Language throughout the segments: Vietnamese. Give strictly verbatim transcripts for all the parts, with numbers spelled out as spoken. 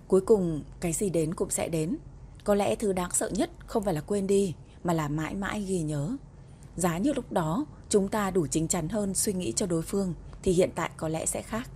Cuối cùng cái gì đến cũng sẽ đến. Có lẽ thứ đáng sợ nhất không phải là quên đi, mà là mãi mãi ghi nhớ. Giá như lúc đó chúng ta đủ chín chắn hơn suy nghĩ cho đối phương, thì hiện tại có lẽ sẽ khác.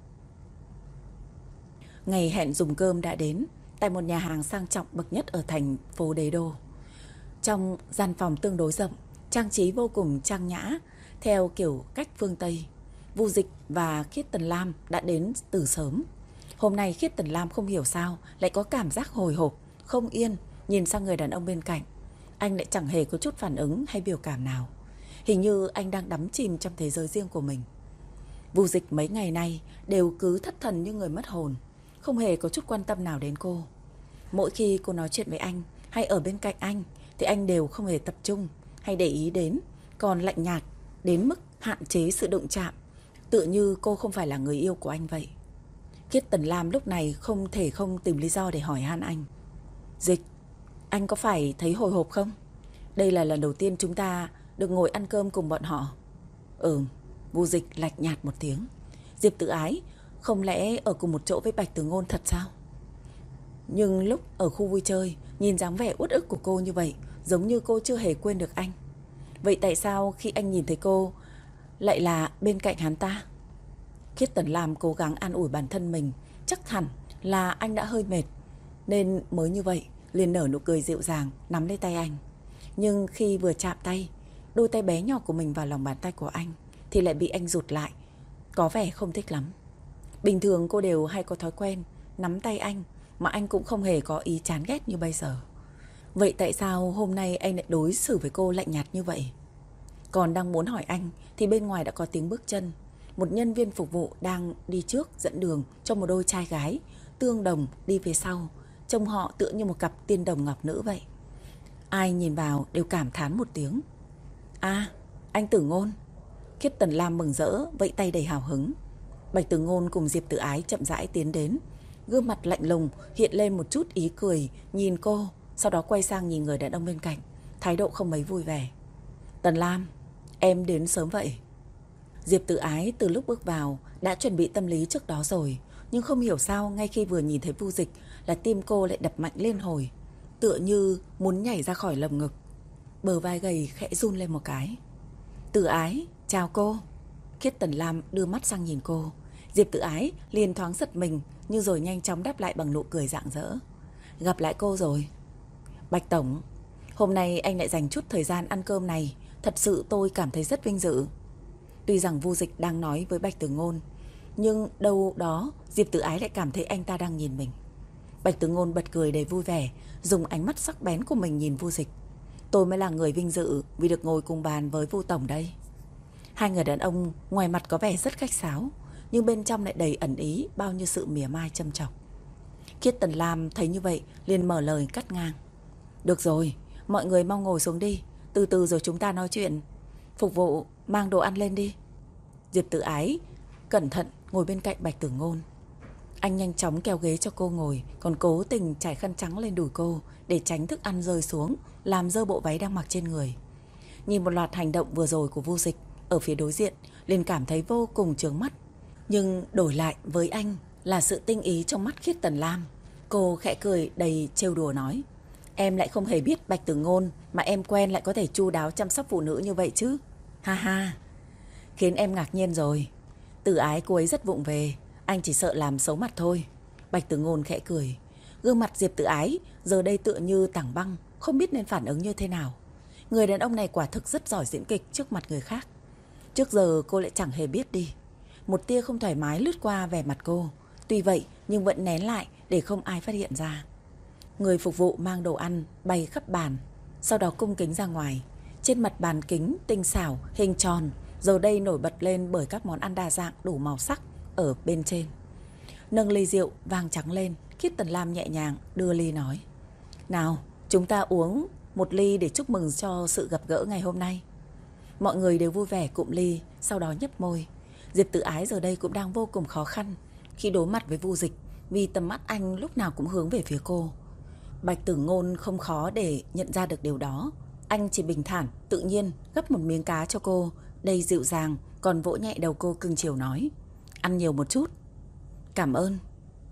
Ngày hẹn dùng cơm đã đến, tại một nhà hàng sang trọng bậc nhất ở thành phố Đế Đô. Trong gian phòng tương đối rộng, trang trí vô cùng trang nhã, theo kiểu cách phương Tây. Vu Dịch và Khiết Tần Lam đã đến từ sớm. Hôm nay Khiết Tần Lam không hiểu sao lại có cảm giác hồi hộp, không yên, nhìn sang người đàn ông bên cạnh. Anh lại chẳng hề có chút phản ứng hay biểu cảm nào. Hình như anh đang đắm chìm trong thế giới riêng của mình. Vu Dịch mấy ngày nay đều cứ thất thần như người mất hồn, không hề có chút quan tâm nào đến cô. Mỗi khi cô nói chuyện với anh hay ở bên cạnh anh thì anh đều không hề tập trung hay để ý đến, còn lạnh nhạt đến mức hạn chế sự đụng chạm, tựa như cô không phải là người yêu của anh vậy. Khiết Tần Lam lúc này không thể không tìm lý do để hỏi han anh. Dịch, anh có phải thấy hồi hộp không? Đây là lần đầu tiên chúng ta được ngồi ăn cơm cùng bọn họ. Ừ, Vu Dịch lạnh nhạt một tiếng. Diệp Tử Ái không lẽ ở cùng một chỗ với Bạch Tử Ngôn thật sao? Nhưng lúc ở khu vui chơi, nhìn dáng vẻ uất ức của cô như vậy, giống như cô chưa hề quên được anh. Vậy tại sao khi anh nhìn thấy cô lại là bên cạnh hắn ta? Khiết Tần Lam cố gắng an ủi bản thân mình, chắc hẳn là anh đã hơi mệt nên mới như vậy, liền nở nụ cười dịu dàng nắm lấy tay anh. Nhưng khi vừa chạm tay, đôi tay bé nhỏ của mình vào lòng bàn tay của anh thì lại bị anh rụt lại, có vẻ không thích lắm. Bình thường cô đều hay có thói quen nắm tay anh, mà anh cũng không hề có ý chán ghét như bây giờ. Vậy tại sao hôm nay anh lại đối xử với cô lạnh nhạt như vậy? Còn đang muốn hỏi anh thì bên ngoài đã có tiếng bước chân. Một nhân viên phục vụ đang đi trước dẫn đường cho một đôi trai gái tương đồng đi phía sau. Trông họ tựa như một cặp tiên đồng ngọc nữ vậy. Ai nhìn vào đều cảm thán một tiếng. À, anh Tử Ngôn. Khiết Tần Lam mừng rỡ vẫy tay đầy hào hứng. Bạch Tử Ngôn cùng Diệp Tử Ái chậm rãi tiến đến. Gương mặt lạnh lùng hiện lên một chút ý cười nhìn cô, sau đó quay sang nhìn người đàn ông bên cạnh, thái độ không mấy vui vẻ. Tần Lam, em đến sớm vậy. Diệp Tử Ái từ lúc bước vào đã chuẩn bị tâm lý trước đó rồi, nhưng không hiểu sao ngay khi vừa nhìn thấy Vu Dịch là tim cô lại đập mạnh lên hồi, tựa như muốn nhảy ra khỏi lồng ngực. Bờ vai gầy khẽ run lên một cái. Tử Ái, chào cô. Khiết Tần Lam đưa mắt sang nhìn cô. Diệp Tử Ái liền thoáng giật mình, nhưng rồi nhanh chóng đáp lại bằng nụ cười rạng rỡ. Gặp lại cô rồi. Bạch Tổng, hôm nay anh lại dành chút thời gian ăn cơm này, thật sự tôi cảm thấy rất vinh dự. Tuy rằng Vu Dịch đang nói với Bạch Tử Ngôn, nhưng đâu đó Diệp Tử Ái lại cảm thấy anh ta đang nhìn mình. Bạch Tử Ngôn bật cười đầy vui vẻ, dùng ánh mắt sắc bén của mình nhìn Vu Dịch. Tôi mới là người vinh dự vì được ngồi cùng bàn với Vu Tổng đây. Hai người đàn ông ngoài mặt có vẻ rất khách sáo, nhưng bên trong lại đầy ẩn ý bao nhiêu sự mỉa mai châm chọc. Khiết Tần Lam thấy như vậy liền mở lời cắt ngang. Được rồi, mọi người mau ngồi xuống đi, từ từ rồi chúng ta nói chuyện. Phục vụ mang đồ ăn lên đi. Diệp Tử Ái cẩn thận ngồi bên cạnh Bạch Tử Ngôn. Anh nhanh chóng kéo ghế cho cô ngồi, còn cố tình trải khăn trắng lên đùi cô để tránh thức ăn rơi xuống, làm dơ bộ váy đang mặc trên người. Nhìn một loạt hành động vừa rồi của Vu Dịch ở phía đối diện, liền cảm thấy vô cùng chướng mắt. Nhưng đổi lại với anh là sự tinh ý trong mắt Khiết Tần Lam. Cô khẽ cười đầy trêu đùa nói, em lại không hề biết Bạch Tử Ngôn mà em quen lại có thể chu đáo chăm sóc phụ nữ như vậy chứ. Ha ha, khiến em ngạc nhiên rồi. Tử Ái cô ấy rất vụng về, anh chỉ sợ làm xấu mặt thôi. Bạch Tử Ngôn khẽ cười. Gương mặt Diệp Tử Ái giờ đây tựa như tảng băng, không biết nên phản ứng như thế nào. Người đàn ông này quả thực rất giỏi diễn kịch trước mặt người khác. Trước giờ cô lại chẳng hề biết đi. Một tia không thoải mái lướt qua vẻ mặt cô, tuy vậy nhưng vẫn nén lại để không ai phát hiện ra. Người phục vụ mang đồ ăn bày khắp bàn, sau đó cung kính ra ngoài. Trên mặt bàn kính tinh xảo hình tròn giờ đây nổi bật lên bởi các món ăn đa dạng đủ màu sắc ở bên trên. Nâng ly rượu vang trắng lên, Khiết Tần Lam nhẹ nhàng đưa ly nói, nào chúng ta uống một ly để chúc mừng cho sự gặp gỡ ngày hôm nay. Mọi người đều vui vẻ cụm ly, sau đó nhấp môi. Diệp Tử Ái giờ đây cũng đang vô cùng khó khăn khi đối mặt với Vu Dịch, vì tầm mắt anh lúc nào cũng hướng về phía cô. Bạch Tử Ngôn không khó để nhận ra được điều đó. Anh chỉ bình thản, tự nhiên gắp một miếng cá cho cô, đầy dịu dàng, còn vỗ nhẹ đầu cô cưng chiều nói, ăn nhiều một chút. Cảm ơn.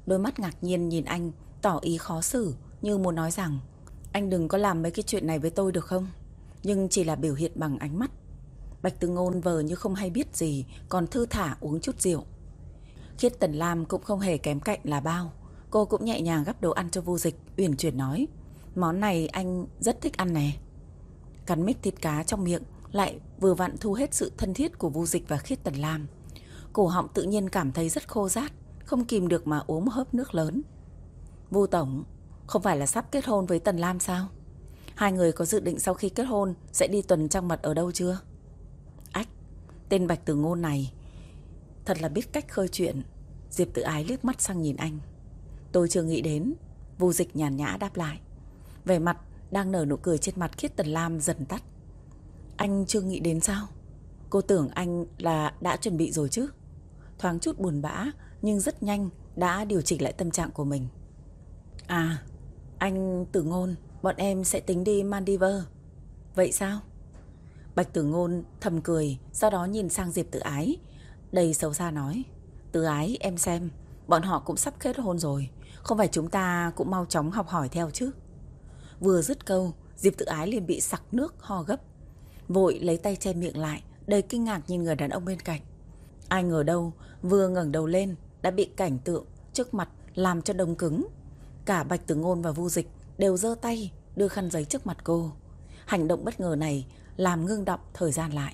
đôi mắt ngạc nhiên nhìn anh, tỏ ý khó xử, như muốn nói rằng anh đừng có làm mấy cái chuyện này với tôi được không? Nhưng chỉ là biểu hiện bằng ánh mắt. Bạch Tử Ngôn vờ như không hay biết gì, còn thư thả uống chút rượu. Khiết Tần Lam cũng không hề kém cạnh là bao. Cô cũng nhẹ nhàng gắp đồ ăn cho Vu Dịch, uyển chuyển nói: món này anh rất thích ăn nè. Cắn mích thịt cá trong miệng lại vừa vặn thu hết sự thân thiết của Vu Dịch và Khiết Tần Lam. Cổ họng tự nhiên cảm thấy rất khô rát, không kìm được mà uống một hớp nước lớn. Vu tổng, không phải là sắp kết hôn với Tần Lam sao? Hai người có dự định sau khi kết hôn sẽ đi tuần trăng mật ở đâu chưa? Ách, tên Bạch Tử Ngôn này thật là biết cách khơi chuyện. Diệp Tử Ái liếc mắt sang nhìn anh. Tôi chưa nghĩ đến. Vu Dịch nhàn nhã đáp lại. Vẻ mặt đang nở nụ cười trên mặt Khiết Tần Lam dần tắt. Anh chưa nghĩ đến sao? Cô tưởng anh là đã chuẩn bị rồi chứ? Thoáng chút buồn bã, nhưng rất nhanh đã điều chỉnh lại tâm trạng của mình. À, anh Tử Ngôn, bọn em sẽ tính đi Maldives. Vậy sao? Bạch Tử Ngôn thầm cười, sau đó nhìn sang Diệp Tử Ái, đầy xấu xa nói: Tử Ái, em xem, bọn họ cũng sắp kết hôn rồi, không phải chúng ta cũng mau chóng học hỏi theo chứ? Vừa dứt câu, Diệp Tử Ái liền bị sặc nước ho gấp, vội lấy tay che miệng lại, đầy kinh ngạc nhìn người đàn ông bên cạnh. Ai ngờ đâu, vừa ngẩng đầu lên đã bị cảnh tượng trước mặt làm cho đông cứng. Cả Bạch Tử Ngôn và Vu Dịch đều giơ tay đưa khăn giấy trước mặt cô. Hành động bất ngờ này làm ngưng đọng thời gian lại.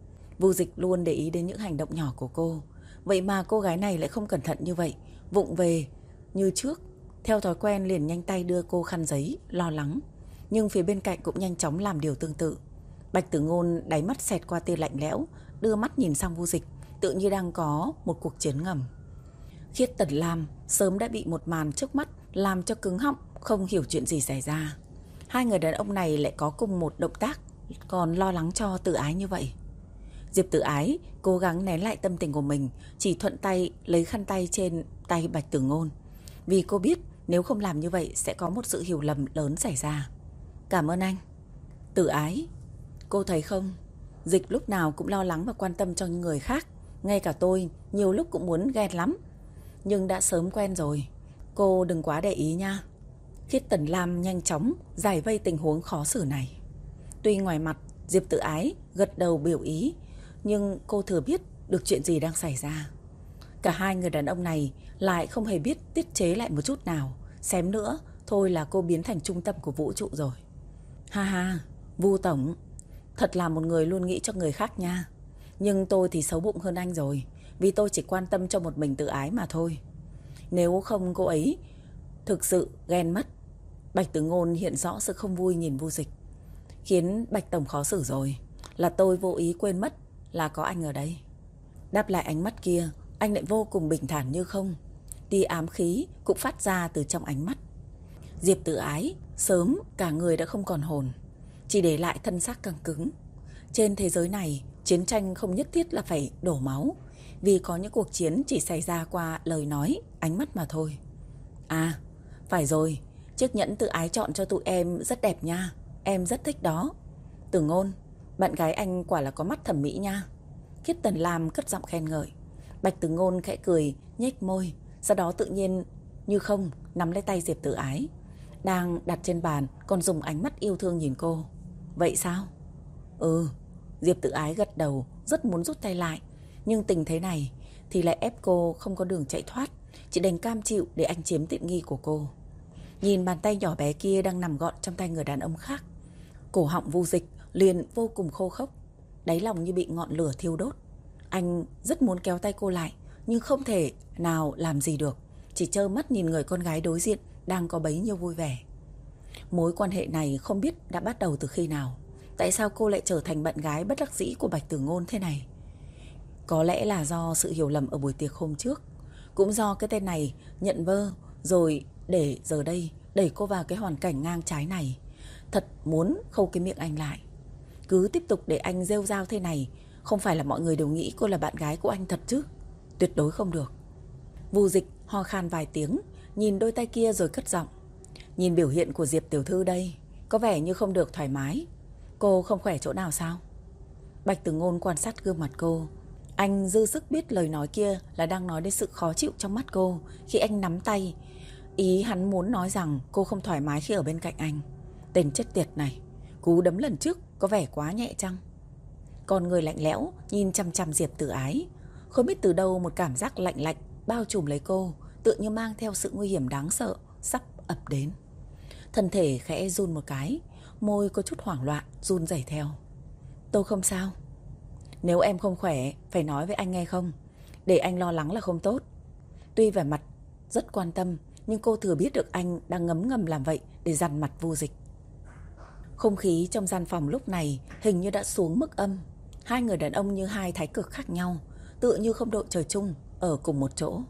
Vu Dịch luôn để ý đến những hành động nhỏ của cô, vậy mà cô gái này lại không cẩn thận như vậy, vụng về như trước. Theo thói quen liền nhanh tay đưa cô khăn giấy, lo lắng. Nhưng phía bên cạnh cũng nhanh chóng làm điều tương tự. Bạch Tử Ngôn đáy mắt xẹt qua tia lạnh lẽo, đưa mắt nhìn sang Vu Dịch, tự như đang có một cuộc chiến ngầm. Khiết Tần Lam sớm đã bị một màn trước mắt làm cho cứng họng, không hiểu chuyện gì xảy ra. Hai người đàn ông này lại có cùng một động tác, còn lo lắng cho Tử Ái như vậy. Diệp Tử Ái cố gắng nén lại tâm tình của mình, chỉ thuận tay lấy khăn tay trên tay Bạch Tử Ngôn, vì cô biết nếu không làm như vậy sẽ có một sự hiểu lầm lớn xảy ra. Cảm ơn anh. Tử Ái, cô thấy không, Dịch lúc nào cũng lo lắng và quan tâm cho những người khác. Ngay cả tôi nhiều lúc cũng muốn ghen lắm, nhưng đã sớm quen rồi. Cô đừng quá để ý nha. Khiết Tần Lam nhanh chóng giải vây tình huống khó xử này. Tuy ngoài mặt Diệp Tử Ái gật đầu biểu ý, nhưng cô thừa biết được chuyện gì đang xảy ra. Cả hai người đàn ông này lại không hề biết tiết chế lại một chút nào. Xém nữa thôi là cô biến thành trung tâm của vũ trụ rồi. Ha ha, Vu tổng, thật là một người luôn nghĩ cho người khác nha. Nhưng tôi thì xấu bụng hơn anh rồi, vì tôi chỉ quan tâm cho một mình Tử Ái mà thôi. Nếu không cô ấy thực sự ghen mất. Bạch Tử Ngôn hiện rõ sự không vui nhìn Vu Dịch. Khiến Bạch tổng khó xử rồi. Là tôi vô ý quên mất là có anh ở đây. Đáp lại ánh mắt kia, anh lại vô cùng bình thản như không. Tia ám khí cũng phát ra từ trong ánh mắt. Diệp Tử Ái sớm cả người đã không còn hồn, chỉ để lại thân xác căng cứng. Trên thế giới này, chiến tranh không nhất thiết là phải đổ máu, vì có những cuộc chiến chỉ xảy ra qua lời nói, ánh mắt mà thôi. À, phải rồi, chiếc nhẫn Tử Ái chọn cho tụi em rất đẹp nha. Em rất thích đó. Tử Ngôn, bạn gái anh quả là có mắt thẩm mỹ nha. Khiết Tần Lam cất giọng khen ngợi. Bạch Tử Ngôn khẽ cười, nhếch môi, sau đó tự nhiên như không nắm lấy tay Diệp Tử Ái đang đặt trên bàn, còn dùng ánh mắt yêu thương nhìn cô. Vậy sao? Ừ. Diệp Tử Ái gật đầu, rất muốn rút tay lại, nhưng tình thế này thì lại ép cô không có đường chạy thoát, chỉ đành cam chịu để anh chiếm tiện nghi của cô. Nhìn bàn tay nhỏ bé kia đang nằm gọn trong tay người đàn ông khác, cổ họng Vu Dịch liền vô cùng khô khốc, đáy lòng như bị ngọn lửa thiêu đốt. Anh rất muốn kéo tay cô lại, nhưng không thể nào làm gì được, chỉ trơ mắt nhìn người con gái đối diện đang có bấy nhiêu vui vẻ. Mối quan hệ này không biết đã bắt đầu từ khi nào. Tại sao cô lại trở thành bạn gái bất đắc dĩ của Bạch Tử Ngôn thế này? Có lẽ là do sự hiểu lầm ở buổi tiệc hôm trước, cũng do cái tên này nhận vơ rồi để giờ đây đẩy cô vào cái hoàn cảnh ngang trái này. Thật muốn khâu cái miệng anh lại. Cứ tiếp tục để anh rêu rao thế này, không phải là mọi người đều nghĩ cô là bạn gái của anh thật chứ? Tuyệt đối không được. Vu Dịch ho khan vài tiếng, nhìn đôi tay kia rồi cất giọng. Nhìn biểu hiện của Diệp tiểu thư đây, có vẻ như không được thoải mái. Cô không khỏe chỗ nào sao? Bạch Tử Ngôn quan sát gương mặt cô. Anh dư sức biết lời nói kia là đang nói đến sự khó chịu trong mắt cô khi anh nắm tay. Ý hắn muốn nói rằng cô không thoải mái khi ở bên cạnh anh. Tên chết tiệt này, cú đấm lần trước có vẻ quá nhẹ chăng? Con người lạnh lẽo nhìn chăm chăm Diệp Tử Ái. Không biết từ đâu một cảm giác lạnh lạnh bao trùm lấy cô, tựa như mang theo sự nguy hiểm đáng sợ sắp ập đến. Thân thể khẽ run một cái, môi có chút hoảng loạn run rẩy theo. Tôi không sao. Nếu em không khỏe phải nói với anh nghe không? Để anh lo lắng là không tốt. Tuy vẻ mặt rất quan tâm, nhưng cô thừa biết được anh đang ngấm ngầm làm vậy để dằn mặt Vu Dịch. Không khí trong gian phòng lúc này hình như đã xuống mức âm. Hai người đàn ông như hai thái cực khác nhau, tựa như không đội trời chung ở cùng một chỗ.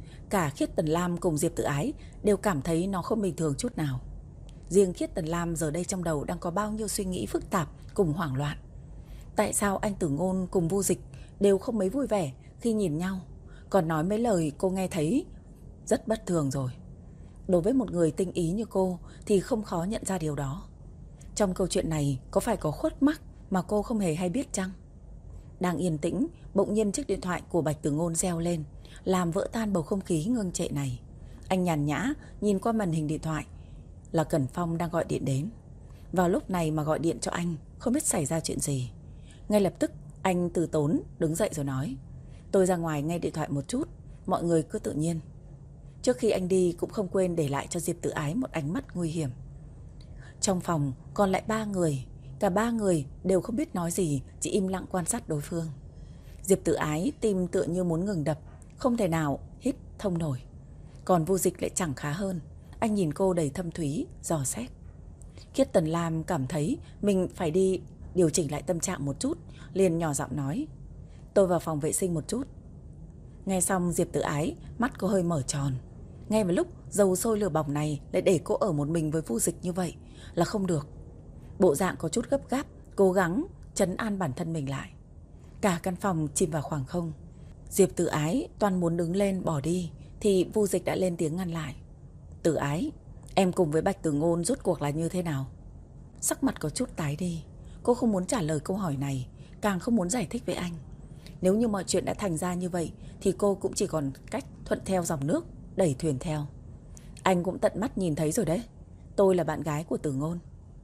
Cả Khiết Tần Lam cùng Diệp Tử Ái đều cảm thấy nó không bình thường chút nào. Riêng Khiết Tần Lam giờ đây trong đầu đang có bao nhiêu suy nghĩ phức tạp cùng hoảng loạn. Tại sao anh Tử Ngôn cùng Vu Dịch đều không mấy vui vẻ khi nhìn nhau, còn nói mấy lời cô nghe thấy rất bất thường rồi. Đối với một người tinh ý như cô thì không khó nhận ra điều đó. Trong câu chuyện này có phải có khuất mắc mà cô không hề hay biết chăng? Đang yên tĩnh, bỗng nhiên chiếc điện thoại của Bạch Tử Ngôn reo lên, làm vỡ tan bầu không khí ngưng trệ này. Anh nhàn nhã nhìn qua màn hình điện thoại, là Cẩn Phong đang gọi điện đến. Vào lúc này mà gọi điện cho anh, không biết xảy ra chuyện gì. Ngay lập tức anh từ tốn đứng dậy rồi nói: Tôi ra ngoài nghe điện thoại một chút, mọi người cứ tự nhiên. Trước khi anh đi cũng không quên để lại cho Diệp Tử Ái một ánh mắt nguy hiểm. Trong phòng còn lại ba người, cả ba người đều không biết nói gì, chỉ im lặng quan sát đối phương. Diệp Tử Ái tim tựa như muốn ngừng đập, không thể nào hít thông nổi. Còn Vu Dịch lại chẳng khá hơn, anh nhìn cô đầy thâm thúy, dò xét. Khiết Tần Lam cảm thấy mình phải đi điều chỉnh lại tâm trạng một chút, liền nhỏ giọng nói: Tôi vào phòng vệ sinh một chút. Nghe xong Diệp Tử Ái mắt cô hơi mở tròn. Ngay vào lúc dầu sôi lửa bỏng này lại để cô ở một mình với Vu Dịch như vậy là không được. Bộ dạng có chút gấp gáp, cố gắng trấn an bản thân mình lại. Cả căn phòng chìm vào khoảng không. Diệp Tử Ái toan muốn đứng lên bỏ đi thì Vu Dịch đã lên tiếng ngăn lại. Tử Ái, em cùng với Bạch Tử Ngôn rốt cuộc là như thế nào? Sắc mặt có chút tái đi. Cô không muốn trả lời câu hỏi này, càng không muốn giải thích với anh. Nếu như mọi chuyện đã thành ra như vậy thì cô cũng chỉ còn cách thuận theo dòng nước, đẩy thuyền theo. Anh cũng tận mắt nhìn thấy rồi đấy, tôi là bạn gái của Tử Ngôn.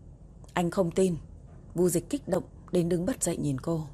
Anh không tin. Vu Dịch kích động đến đứng bật dậy nhìn cô.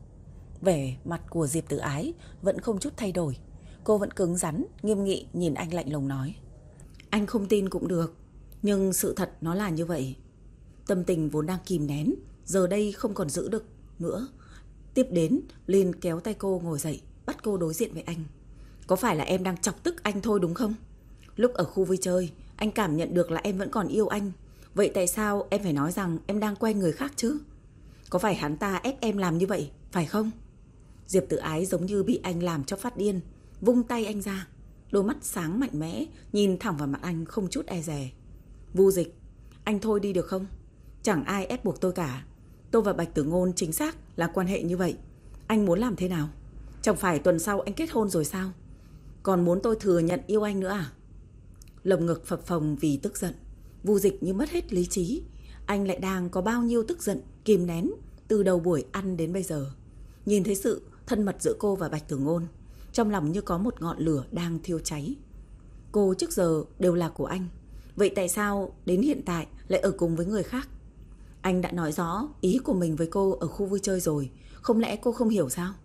Vẻ mặt của Diệp Tử Ái vẫn không chút thay đổi. Cô vẫn cứng rắn, nghiêm nghị nhìn anh lạnh lùng nói: Anh không tin cũng được, nhưng sự thật nó là như vậy. Tâm tình vốn đang kìm nén giờ đây không còn giữ được nữa. Tiếp đến liền kéo tay cô ngồi dậy, bắt cô đối diện với anh. Có phải là em đang chọc tức anh thôi đúng không? Lúc ở khu vui chơi anh cảm nhận được là em vẫn còn yêu anh. Vậy tại sao em phải nói rằng em đang quen người khác chứ? Có phải hắn ta ép em làm như vậy, phải không? Diệp Tử Ái giống như bị anh làm cho phát điên, vung tay anh ra. Đôi mắt sáng mạnh mẽ nhìn thẳng vào mặt anh không chút e dè. Vu Dịch, anh thôi đi được không? Chẳng ai ép buộc tôi cả. Tôi và Bạch Tử Ngôn chính xác là quan hệ như vậy. Anh muốn làm thế nào? Chẳng phải tuần sau anh kết hôn rồi sao? Còn muốn tôi thừa nhận yêu anh nữa à? Lồng ngực phập phồng vì tức giận. Vu Dịch như mất hết lý trí. Anh lại đang có bao nhiêu tức giận kìm nén từ đầu buổi ăn đến bây giờ. Nhìn thấy sự thân mật giữa cô và Bạch Tử Ngôn, trong lòng như có một ngọn lửa đang thiêu cháy. Cô trước giờ đều là của anh, vậy tại sao đến hiện tại lại ở cùng với người khác? Anh đã nói rõ ý của mình với cô ở khu vui chơi rồi, không lẽ cô không hiểu sao?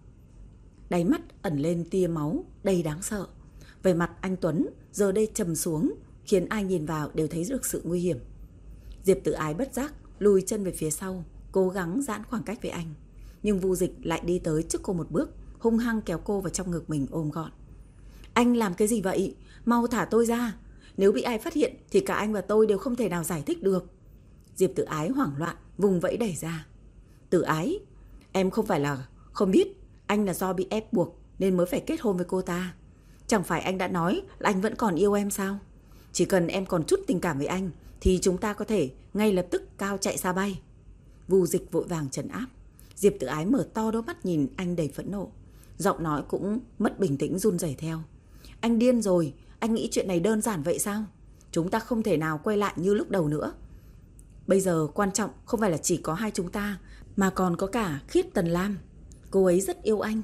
Đáy mắt ẩn lên tia máu đầy đáng sợ. Về mặt anh Tuấn giờ đây trầm xuống, khiến ai nhìn vào đều thấy được sự nguy hiểm. Diệp Tử Ái bất giác lùi chân về phía sau, cố gắng giãn khoảng cách với anh. Nhưng Vu Dịch lại đi tới trước cô một bước, hung hăng kéo cô vào trong ngực mình ôm gọn. Anh làm cái gì vậy? Mau thả tôi ra. Nếu bị ai phát hiện thì cả anh và tôi đều không thể nào giải thích được. Diệp Tử Ái hoảng loạn vùng vẫy đẩy ra. Tử Ái, em không phải là không biết anh là do bị ép buộc nên mới phải kết hôn với cô ta. Chẳng phải anh đã nói là anh vẫn còn yêu em sao? Chỉ cần em còn chút tình cảm với anh thì chúng ta có thể ngay lập tức cao chạy xa bay. Vu Dịch vội vàng trấn áp. Diệp Tử Ái mở to đôi mắt nhìn anh đầy phẫn nộ. Giọng nói cũng mất bình tĩnh run rẩy theo. Anh điên rồi, anh nghĩ chuyện này đơn giản vậy sao? Chúng ta không thể nào quay lại như lúc đầu nữa. Bây giờ quan trọng không phải là chỉ có hai chúng ta, mà còn có cả Khiết Tần Lam. Cô ấy rất yêu anh.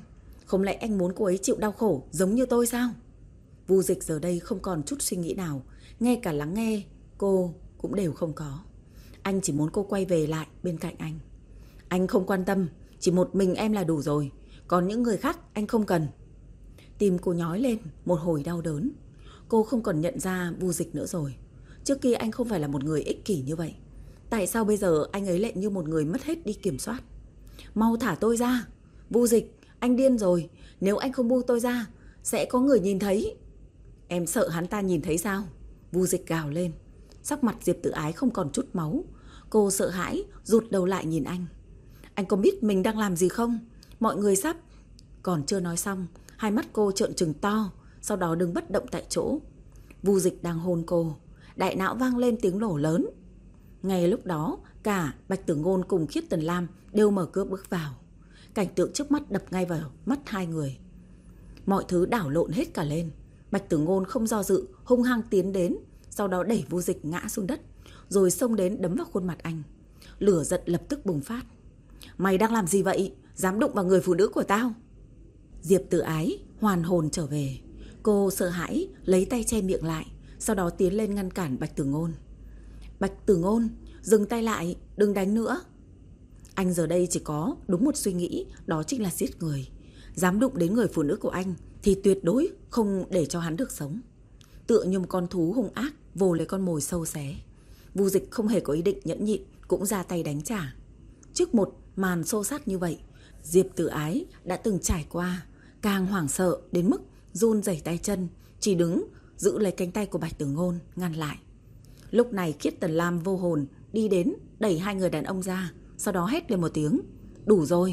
Không lẽ anh muốn cô ấy chịu đau khổ giống như tôi sao? Vu Dịch giờ đây không còn chút suy nghĩ nào, ngay cả lắng nghe cô cũng đều không có. Anh chỉ muốn cô quay về lại bên cạnh anh. Anh không quan tâm, chỉ một mình em là đủ rồi, còn những người khác anh không cần. Tim cô nhói lên một hồi đau đớn. Cô không còn nhận ra Vu Dịch nữa rồi. Trước kia anh không phải là một người ích kỷ như vậy. Tại sao bây giờ anh ấy lại như một người mất hết đi kiểm soát? Mau thả tôi ra. Vu Dịch, anh điên rồi. Nếu anh không buông tôi ra, sẽ có người nhìn thấy. Em sợ hắn ta nhìn thấy sao? Vu Dịch gào lên. Sắc mặt Diệp Tử Ái không còn chút máu. Cô sợ hãi rụt đầu lại nhìn anh. Anh có biết mình đang làm gì không? Mọi người sắp... Còn chưa nói xong, hai mắt cô trợn trừng to, sau đó đứng bất động tại chỗ. Vu Dịch đang hôn cô, đại não vang lên tiếng nổ lớn. Ngay lúc đó, cả Bạch Tử Ngôn cùng Khiết Tần Lam đều mở cửa bước vào. Cảnh tượng trước mắt đập ngay vào mắt hai người. Mọi thứ đảo lộn hết cả lên. Bạch Tử Ngôn không do dự, hung hăng tiến đến, sau đó đẩy Vu Dịch ngã xuống đất, rồi xông đến đấm vào khuôn mặt anh. Lửa giận lập tức bùng phát. Mày đang làm gì vậy? Dám đụng vào người phụ nữ của tao? Diệp Tử Ái hoàn hồn trở về. Cô sợ hãi lấy tay che miệng lại, sau đó tiến lên ngăn cản Bạch Tử Ngôn. Bạch Tử Ngôn, dừng tay lại, đừng đánh nữa. Anh giờ đây chỉ có đúng một suy nghĩ, đó chính là giết người. Dám đụng đến người phụ nữ của anh thì tuyệt đối không để cho hắn được sống. Tựa như một con thú hung ác vồ lấy con mồi sâu xé. Vu Dịch không hề có ý định nhẫn nhịn, cũng ra tay đánh trả. Trước một màn xô xát như vậy, Diệp Tử Ái đã từng trải qua, càng hoảng sợ đến mức run rẩy tay chân, chỉ đứng giữ lấy cánh tay của Bạch Tử Ngôn ngăn lại. Lúc này Khiết Tần Lam vô hồn đi đến, đẩy hai người đàn ông ra, sau đó hét lên một tiếng. Đủ rồi.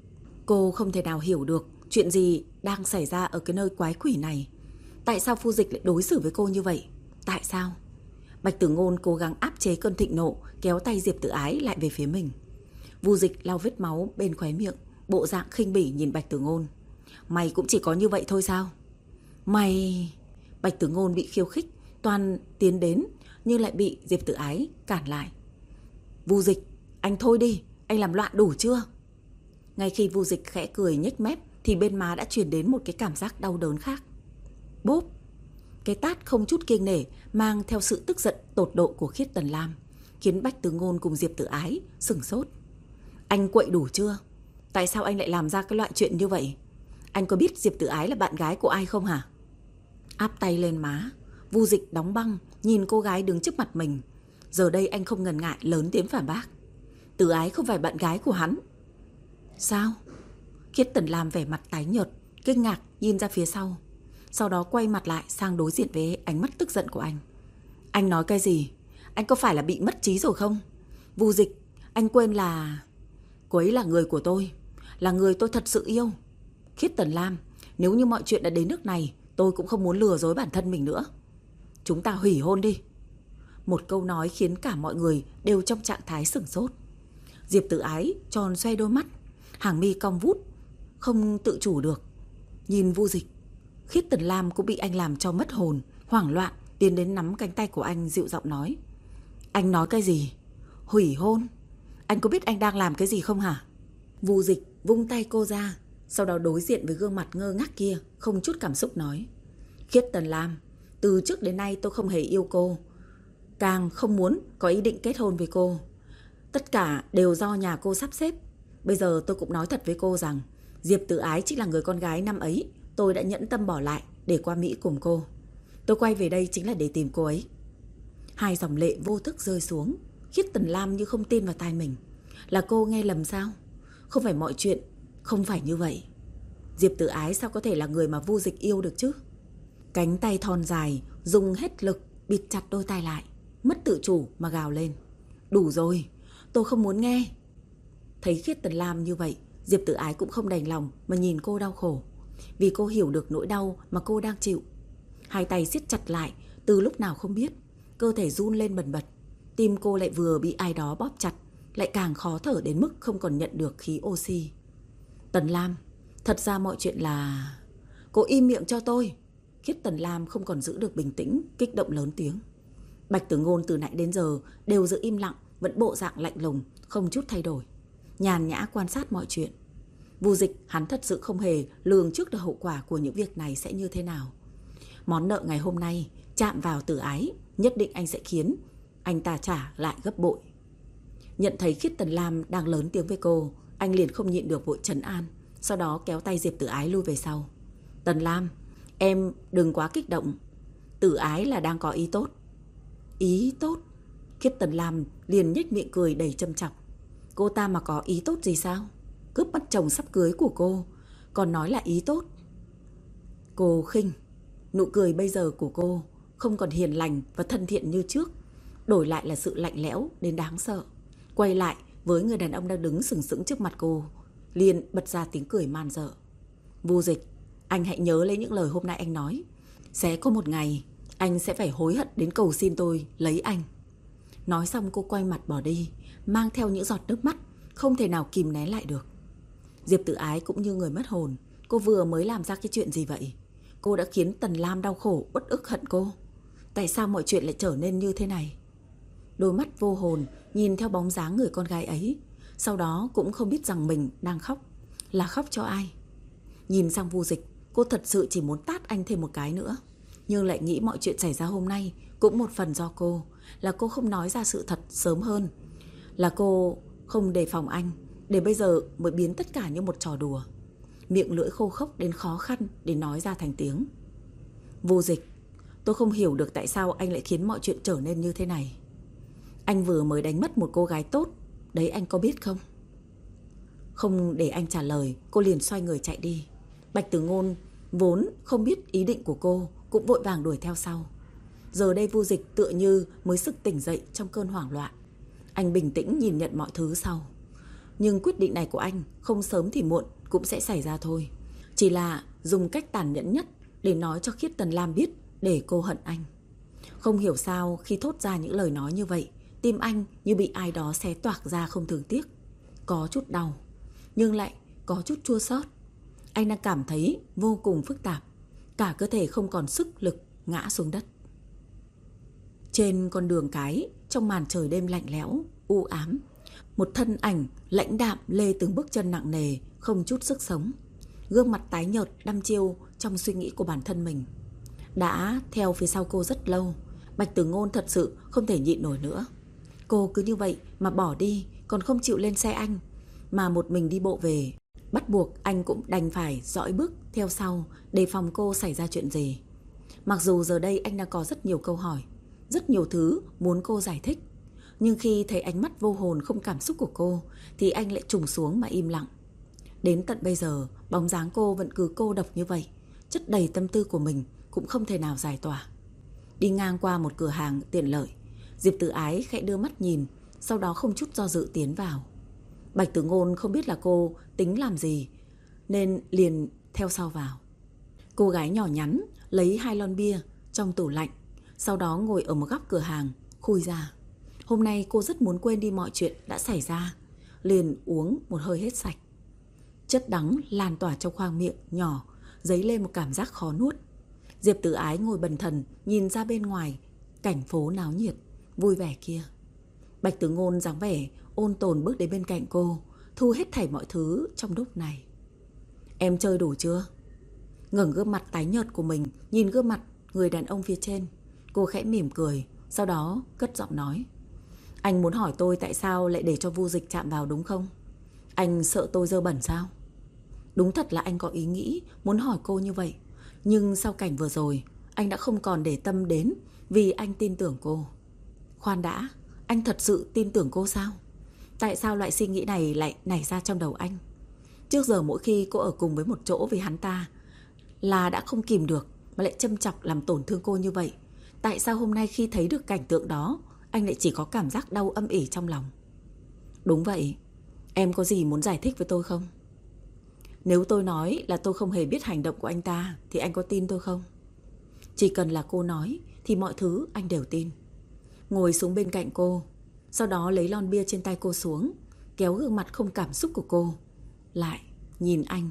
Cô không thể nào hiểu được chuyện gì đang xảy ra ở cái nơi quái quỷ này. Tại sao Vu Dịch lại đối xử với cô như vậy? Tại sao? Bạch Tử Ngôn cố gắng áp chế cơn thịnh nộ, kéo tay Diệp Tử Ái lại về phía mình. Vu Dịch lau vết máu bên khóe miệng, bộ dạng khinh bỉ nhìn Bạch Tử Ngôn. Mày cũng chỉ có như vậy thôi sao? Mày... Bạch Tử Ngôn bị khiêu khích, toàn tiến đến, nhưng lại bị Diệp Tử Ái cản lại. Vu Dịch, anh thôi đi, anh làm loạn đủ chưa? Ngay khi Vu Dịch khẽ cười nhếch mép thì bên má đã truyền đến một cái cảm giác đau đớn khác. Bốp! Cái tát không chút kiêng nể mang theo sự tức giận tột độ của Khiết Tần Lam, khiến Bạch Tử Ngôn cùng Diệp Tử Ái sửng sốt. Anh quậy đủ chưa? Tại sao anh lại làm ra cái loại chuyện như vậy? Anh có biết Diệp Tử Ái là bạn gái của ai không hả? Áp tay lên má, Vu Dịch đóng băng nhìn cô gái đứng trước mặt mình. Giờ đây anh không ngần ngại lớn tiếng phản bác. Tử Ái không phải bạn gái của hắn. Sao? Khiết Tần Lam vẻ mặt tái nhợt, kinh ngạc nhìn ra phía sau, sau đó quay mặt lại sang đối diện với ánh mắt tức giận của anh. Anh nói cái gì? Anh có phải là bị mất trí rồi không? Vu Dịch, anh quên là... Cô ấy là người của tôi, là người tôi thật sự yêu. Khiết Tần Lam, nếu như mọi chuyện đã đến nước này, tôi cũng không muốn lừa dối bản thân mình nữa. Chúng ta hủy hôn đi. Một câu nói khiến cả mọi người đều trong trạng thái sửng sốt. Diệp Tử Ái tròn xoay đôi mắt, hàng mi cong vút, không tự chủ được nhìn Vu Dịch. Khiết Tần Lam cũng bị anh làm cho mất hồn, hoảng loạn tiến đến nắm cánh tay của anh, dịu giọng nói. Anh nói cái gì? Hủy hôn? Anh có biết anh đang làm cái gì không hả? Vu Dịch vung tay cô ra, sau đó đối diện với gương mặt ngơ ngác kia, không chút cảm xúc nói. Khiết Tần Lam, từ trước đến nay tôi không hề yêu cô, càng không muốn có ý định kết hôn với cô. Tất cả đều do nhà cô sắp xếp. Bây giờ tôi cũng nói thật với cô rằng Diệp Tử Ái chính là người con gái năm ấy tôi đã nhẫn tâm bỏ lại để qua Mỹ cùng cô. Tôi quay về đây chính là để tìm cô ấy. Hai dòng lệ vô thức rơi xuống. Khiết Tần Lam như không tin vào tai mình. Là cô nghe lầm sao? Không phải mọi chuyện không phải như vậy. Diệp Tử Ái sao có thể là người mà Vu Dịch yêu được chứ? Cánh tay thon dài dùng hết lực bịt chặt đôi tai lại, mất tự chủ mà gào lên. Đủ rồi, tôi không muốn nghe. Thấy Khiết Tần Lam như vậy, Diệp Tử Ái cũng không đành lòng mà nhìn cô đau khổ, vì cô hiểu được nỗi đau mà cô đang chịu. Hai tay siết chặt lại, từ lúc nào không biết, cơ thể run lên bần bật. Tim cô lại vừa bị ai đó bóp chặt, lại càng khó thở đến mức không còn nhận được khí oxy. Tần Lam, thật ra mọi chuyện là... Cô im miệng cho tôi. Khiết Tần Lam không còn giữ được bình tĩnh, kích động lớn tiếng. Bạch Tử Ngôn từ nãy đến giờ đều giữ im lặng, vẫn bộ dạng lạnh lùng, không chút thay đổi, nhàn nhã quan sát mọi chuyện. Vu Dịch hắn thật sự không hề lường trước được hậu quả của những việc này sẽ như thế nào. Món nợ ngày hôm nay chạm vào Tử Ái, nhất định anh sẽ khiến anh ta trả lại gấp bội. Nhận thấy Khiết Tần Lam đang lớn tiếng với cô, anh liền không nhịn được vội trấn an, sau đó kéo tay Diệp Tử Ái lui về sau. Tần Lam, em đừng quá kích động. Tử Ái là đang có ý tốt. Ý tốt? Khiết Tần Lam liền nhếch miệng cười đầy châm chọc. Cô ta mà có ý tốt gì sao? Cướp mất chồng sắp cưới của cô, còn nói là ý tốt. Cô khinh. Nụ cười bây giờ của cô không còn hiền lành và thân thiện như trước, đổi lại là sự lạnh lẽo đến đáng sợ. Quay lại với người đàn ông đang đứng sừng sững trước mặt cô, liền bật ra tiếng cười man dợ. Vu Dịch, anh hãy nhớ lấy những lời hôm nay anh nói. Sẽ có một ngày anh sẽ phải hối hận đến cầu xin tôi lấy anh. Nói xong cô quay mặt bỏ đi, mang theo những giọt nước mắt không thể nào kìm nén lại được. Diệp Tử Ái cũng như người mất hồn. Cô vừa mới làm ra cái chuyện gì vậy? Cô đã khiến Tần Lam đau khổ, uất ức hận cô. Tại sao mọi chuyện lại trở nên như thế này? Đôi mắt vô hồn nhìn theo bóng dáng người con gái ấy, sau đó cũng không biết rằng mình đang khóc. Là khóc cho ai? Nhìn sang Vu Dịch, cô thật sự chỉ muốn tát anh thêm một cái nữa, nhưng lại nghĩ mọi chuyện xảy ra hôm nay cũng một phần do cô. Là cô không nói ra sự thật sớm hơn, là cô không đề phòng anh, để bây giờ mới biến tất cả như một trò đùa. Miệng lưỡi khô khốc đến khó khăn để nói ra thành tiếng. Vu Dịch, tôi không hiểu được tại sao anh lại khiến mọi chuyện trở nên như thế này. Anh vừa mới đánh mất một cô gái tốt, đấy anh có biết không? Không để anh trả lời, cô liền xoay người chạy đi. Bạch Tử Ngôn vốn không biết ý định của cô, cũng vội vàng đuổi theo sau. Giờ đây Vu Dịch tựa như mới sực tỉnh dậy trong cơn hoảng loạn. Anh bình tĩnh nhìn nhận mọi thứ sau. Nhưng quyết định này của anh không sớm thì muộn cũng sẽ xảy ra thôi. Chỉ là dùng cách tàn nhẫn nhất để nói cho Khiết Tần Lam biết, để cô hận anh. Không hiểu sao khi thốt ra những lời nói như vậy, tim anh như bị ai đó xé toạc ra không thương tiếc. Có chút đau, nhưng lại có chút chua xót. Anh đang cảm thấy vô cùng phức tạp, cả cơ thể không còn sức lực ngã xuống đất. Trên con đường cái, trong màn trời đêm lạnh lẽo, u ám, một thân ảnh lãnh đạm lê từng bước chân nặng nề, không chút sức sống. Gương mặt tái nhợt đăm chiêu trong suy nghĩ của bản thân mình. Đã theo phía sau cô rất lâu, Bạch Tử Ngôn thật sự không thể nhịn nổi nữa. Cô cứ như vậy mà bỏ đi, còn không chịu lên xe anh, mà một mình đi bộ về. Bắt buộc anh cũng đành phải dõi bước theo sau, đề phòng cô xảy ra chuyện gì. Mặc dù giờ đây anh đang có rất nhiều câu hỏi, rất nhiều thứ muốn cô giải thích, nhưng khi thấy ánh mắt vô hồn không cảm xúc của cô, thì anh lại trùng xuống mà im lặng. Đến tận bây giờ, bóng dáng cô vẫn cứ cô độc như vậy, chất đầy tâm tư của mình cũng không thể nào giải tỏa. Đi ngang qua một cửa hàng tiện lợi, Diệp Tử Ái khẽ đưa mắt nhìn, sau đó không chút do dự tiến vào. Bạch Tử Ngôn không biết là cô tính làm gì, nên liền theo sau vào. Cô gái nhỏ nhắn lấy hai lon bia trong tủ lạnh, sau đó ngồi ở một góc cửa hàng, khui ra. Hôm nay cô rất muốn quên đi mọi chuyện đã xảy ra, liền uống một hơi hết sạch. Chất đắng lan tỏa trong khoang miệng nhỏ, dấy lên một cảm giác khó nuốt. Diệp Tử Ái ngồi bần thần nhìn ra bên ngoài cảnh phố náo nhiệt, vui vẻ kia. Bạch Tử Ngôn dáng vẻ ôn tồn bước đến bên cạnh cô, thu hết thảy mọi thứ trong lúc này. Em chơi đủ chưa? Ngẩng gương mặt tái nhợt của mình nhìn gương mặt người đàn ông phía trên, cô khẽ mỉm cười, sau đó cất giọng nói. Anh muốn hỏi tôi tại sao lại để cho Vu Dịch chạm vào đúng không? Anh sợ tôi dơ bẩn sao? Đúng thật là anh có ý nghĩ muốn hỏi cô như vậy, nhưng sau cảnh vừa rồi, anh đã không còn để tâm đến, vì anh tin tưởng cô. Khoan đã, anh thật sự tin tưởng cô sao? Tại sao loại suy nghĩ này lại nảy ra trong đầu anh? Trước giờ mỗi khi cô ở cùng với một chỗ với hắn ta là đã không kìm được mà lại châm chọc làm tổn thương cô như vậy. Tại sao hôm nay khi thấy được cảnh tượng đó, anh lại chỉ có cảm giác đau âm ỉ trong lòng? Đúng vậy, em có gì muốn giải thích với tôi không? Nếu tôi nói là tôi không hề biết hành động của anh ta, thì anh có tin tôi không? Chỉ cần là cô nói thì mọi thứ anh đều tin. Ngồi xuống bên cạnh cô, sau đó lấy lon bia trên tay cô xuống, kéo gương mặt không cảm xúc của cô lại nhìn anh.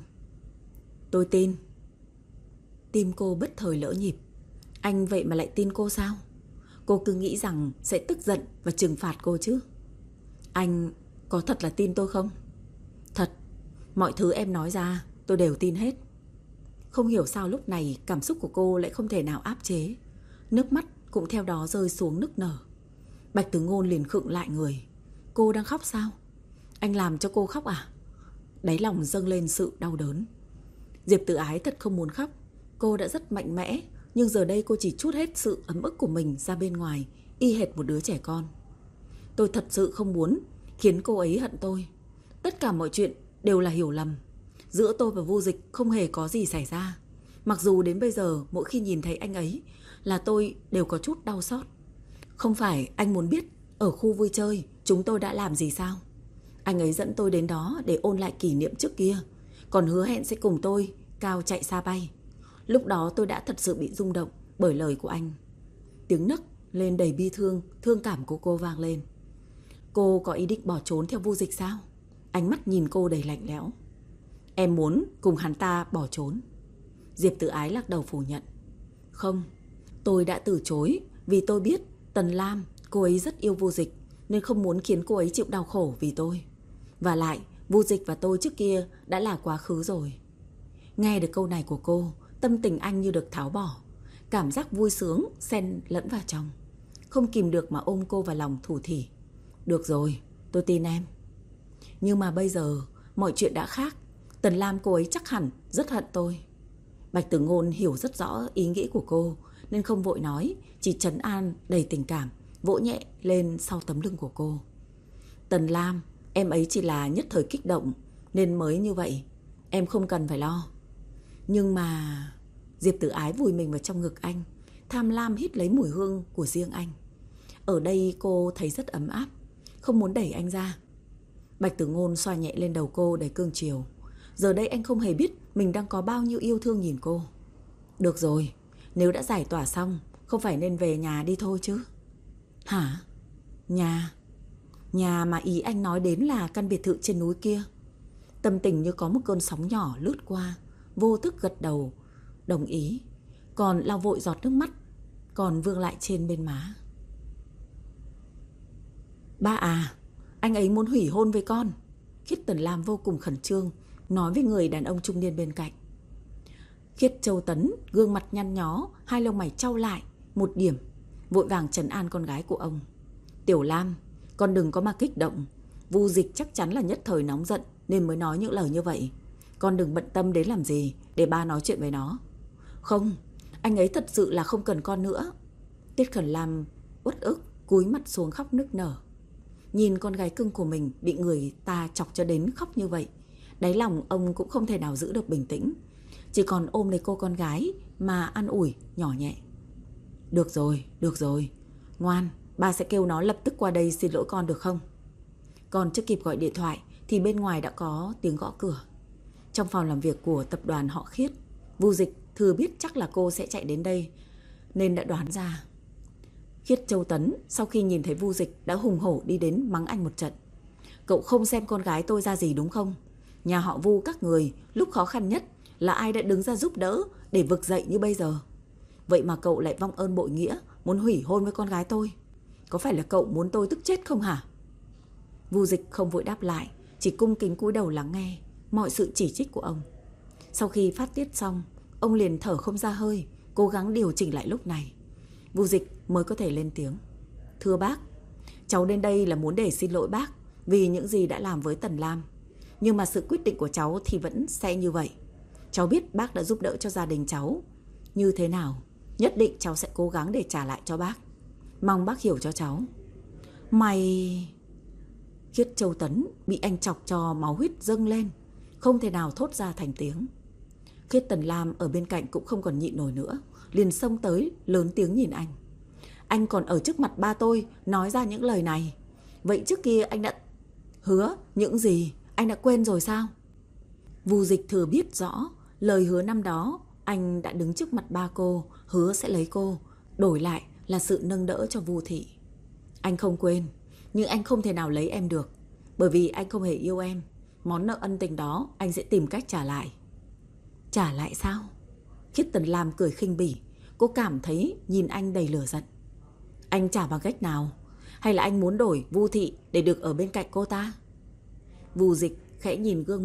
Tôi tin. Tim cô bất thời lỡ nhịp. Anh vậy mà lại tin cô sao? Cô cứ nghĩ rằng sẽ tức giận và trừng phạt cô chứ. Anh có thật là tin tôi không? Thật. Mọi thứ em nói ra tôi đều tin hết. Không hiểu sao lúc này cảm xúc của cô lại không thể nào áp chế. Nước mắt cũng theo đó rơi xuống nức nở. Bạch Tử Ngôn liền khựng lại người. Cô đang khóc sao? Anh làm cho cô khóc à? Đáy lòng dâng lên sự đau đớn. Diệp Tử Ái thật không muốn khóc. Cô đã rất mạnh mẽ, nhưng giờ đây cô chỉ trút hết sự ấm ức của mình ra bên ngoài, y hệt một đứa trẻ con. Tôi thật sự không muốn khiến cô ấy hận tôi. Tất cả mọi chuyện đều là hiểu lầm. Giữa tôi và Vô Dịch không hề có gì xảy ra. Mặc dù đến bây giờ mỗi khi nhìn thấy anh ấy là tôi đều có chút đau xót. Không phải anh muốn biết ở khu vui chơi chúng tôi đã làm gì sao? Anh ấy dẫn tôi đến đó để ôn lại kỷ niệm trước kia, còn hứa hẹn sẽ cùng tôi cao chạy xa bay. Lúc đó tôi đã thật sự bị rung động bởi lời của anh. Tiếng nấc lên đầy bi thương, thương cảm của cô vang lên. Cô có ý định bỏ trốn theo Vô Dịch sao? Ánh mắt nhìn cô đầy lạnh lẽo. Em muốn cùng hắn ta bỏ trốn. Diệp Tử Ái lắc đầu phủ nhận. Không, tôi đã từ chối vì tôi biết Tần Lam, cô ấy rất yêu Vô Dịch, nên không muốn khiến cô ấy chịu đau khổ vì tôi. Và lại, Vô Dịch và tôi trước kia đã là quá khứ rồi. Nghe được câu này của cô, tâm tình anh như được tháo bỏ. Cảm giác vui sướng xen lẫn vào trong. Không kìm được mà ôm cô vào lòng thủ thỉ. Được rồi, tôi tin em. Nhưng mà bây giờ mọi chuyện đã khác. Tần Lam cô ấy chắc hẳn rất hận tôi. Bạch Tử Ngôn hiểu rất rõ ý nghĩ của cô, nên không vội nói, chỉ trấn an đầy tình cảm, vỗ nhẹ lên sau tấm lưng của cô. Tần Lam, em ấy chỉ là nhất thời kích động nên mới như vậy. Em không cần phải lo. Nhưng mà... Diệp Tử Ái vùi mình vào trong ngực anh, tham lam hít lấy mùi hương của riêng anh. Ở đây cô thấy rất ấm áp, không muốn đẩy anh ra. Bạch Tử Ngôn xoa nhẹ lên đầu cô đầy cương chiều. Giờ đây anh không hề biết mình đang có bao nhiêu yêu thương nhìn cô. Được rồi, nếu đã giải tỏa xong, không phải nên về nhà đi thôi chứ? Hả? Nhà? Nhà mà ý anh nói đến là căn biệt thự trên núi kia. Tâm tình như có một cơn sóng nhỏ lướt qua, vô thức gật đầu, đồng ý. Còn lau vội giọt nước mắt còn vương lại trên bên má. Ba à, anh ấy muốn hủy hôn với con. Khiết Tần Lam vô cùng khẩn trương nói với người đàn ông trung niên bên cạnh. Khiết Châu Tấn gương mặt nhăn nhó, hai lông mày chau lại một điểm, vội vàng trấn an con gái của ông. Tiểu Lam, con đừng có mà kích động. Vu Dịch chắc chắn là nhất thời nóng giận nên mới nói những lời như vậy. Con đừng bận tâm đến làm gì, để ba nói chuyện với nó. Không, anh ấy thật sự là không cần con nữa. Tiết Khẩn Lam uất ức cúi mặt xuống khóc nức nở. Nhìn con gái cưng của mình bị người ta chọc cho đến khóc như vậy, đáy lòng ông cũng không thể nào giữ được bình tĩnh, chỉ còn ôm lấy cô con gái mà an ủi nhỏ nhẹ. Được rồi, được rồi, ngoan, ba sẽ kêu nó lập tức qua đây xin lỗi con được không? Còn chưa kịp gọi điện thoại thì bên ngoài đã có tiếng gõ cửa. Trong phòng làm việc của tập đoàn họ Khiết, Vu Dịch thừa biết chắc là cô sẽ chạy đến đây nên đã đoán ra. Khiết Châu Tấn sau khi nhìn thấy Vu Dịch đã hùng hổ đi đến mắng anh một trận. Cậu không xem con gái tôi ra gì đúng không? Nhà họ Vu các người lúc khó khăn nhất là ai đã đứng ra giúp đỡ để vực dậy như bây giờ. Vậy mà cậu lại vong ơn bội nghĩa, muốn hủy hôn với con gái tôi. Có phải là cậu muốn tôi tức chết không hả? Vu Dịch không vội đáp lại, chỉ cung kính cúi đầu lắng nghe mọi sự chỉ trích của ông. Sau khi phát tiết xong, ông liền thở không ra hơi, cố gắng điều chỉnh lại lúc này. Vu Dịch mới có thể lên tiếng. Thưa bác, cháu đến đây là muốn để xin lỗi bác vì những gì đã làm với Tần Lam. Nhưng mà sự quyết định của cháu thì vẫn sẽ như vậy. Cháu biết bác đã giúp đỡ cho gia đình cháu như thế nào, nhất định cháu sẽ cố gắng để trả lại cho bác. Mong bác hiểu cho cháu. Mày... Khiết Châu Tấn bị anh chọc cho máu huyết dâng lên, không thể nào thốt ra thành tiếng. Khiết Tần Lam ở bên cạnh cũng không còn nhịn nổi nữa, liền xông tới lớn tiếng nhìn anh. Anh còn ở trước mặt ba tôi nói ra những lời này. Vậy trước kia anh đã hứa những gì, anh đã quên rồi sao? Vu Dịch thừa biết rõ lời hứa năm đó anh đã đứng trước mặt ba cô, hứa sẽ lấy cô, đổi lại là sự nâng đỡ cho Vu Thị. Anh không quên, nhưng anh không thể nào lấy em được, bởi vì anh không hề yêu em. Món nợ ân tình đó anh sẽ tìm cách trả lại. Trả lại sao? Khiết Tần Lam cười khinh bỉ. Cô cảm thấy nhìn anh đầy lửa giận. Anh trả bằng cách nào? Hay là anh muốn đổi Vu Thị để được ở bên cạnh cô ta? Vu Dịch khẽ nhìn gương mặt cô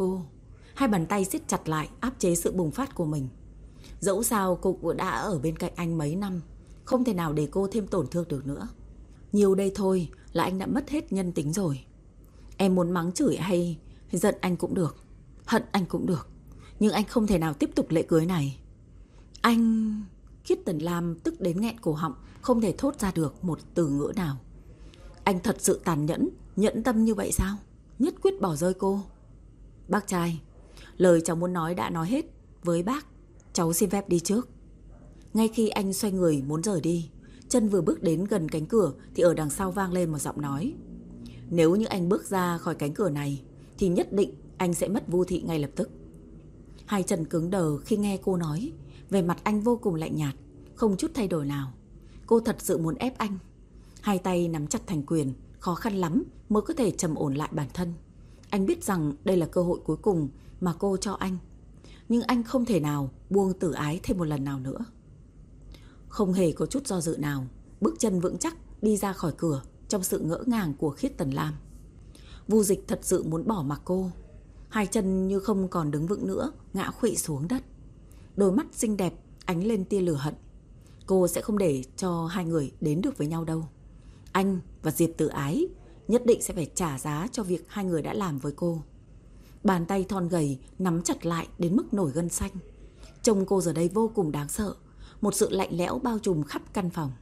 cô. Hai bàn tay siết chặt lại áp chế sự bùng phát của mình. Dẫu sao cô cũng đã ở bên cạnh anh mấy năm, không thể nào để cô thêm tổn thương được nữa. Nhiều đây thôi là anh đã mất hết nhân tính rồi. Em muốn mắng chửi hay giận anh cũng được, hận anh cũng được, nhưng anh không thể nào tiếp tục lễ cưới này. Anh... Khiết Tần Lam tức đến nghẹn cổ họng, không thể thốt ra được một từ ngữ nào. Anh thật sự tàn nhẫn, nhẫn tâm như vậy sao? Nhất quyết bỏ rơi cô. Bác trai, lời cháu muốn nói đã nói hết. Với bác, cháu xin phép đi trước. Ngay khi anh xoay người muốn rời đi, chân vừa bước đến gần cánh cửa thì ở đằng sau vang lên một giọng nói. Nếu như anh bước ra khỏi cánh cửa này thì nhất định anh sẽ mất Vu Thị ngay lập tức. Hai chân cứng đờ khi nghe cô nói. Về mặt anh vô cùng lạnh nhạt, không chút thay đổi nào. Cô thật sự muốn ép anh. Hai tay nắm chặt thành quyền, khó khăn lắm mới có thể trầm ổn lại bản thân. Anh biết rằng đây là cơ hội cuối cùng mà cô cho anh, nhưng anh không thể nào buông Tử Ái thêm một lần nào nữa. Không hề có chút do dự nào, bước chân vững chắc đi ra khỏi cửa trong sự ngỡ ngàng của Khiết Tần Lam. Vu Dịch thật sự muốn bỏ mặc cô. Hai chân như không còn đứng vững nữa, ngã khuỵu xuống đất. Đôi mắt xinh đẹp ánh lên tia lửa hận. Cô sẽ không để cho hai người đến được với nhau đâu. Anh và Diệp Tử Ái nhất định sẽ phải trả giá cho việc hai người đã làm với cô. Bàn tay thon gầy nắm chặt lại đến mức nổi gân xanh. Trông cô giờ đây vô cùng đáng sợ. Một sự lạnh lẽo bao trùm khắp căn phòng.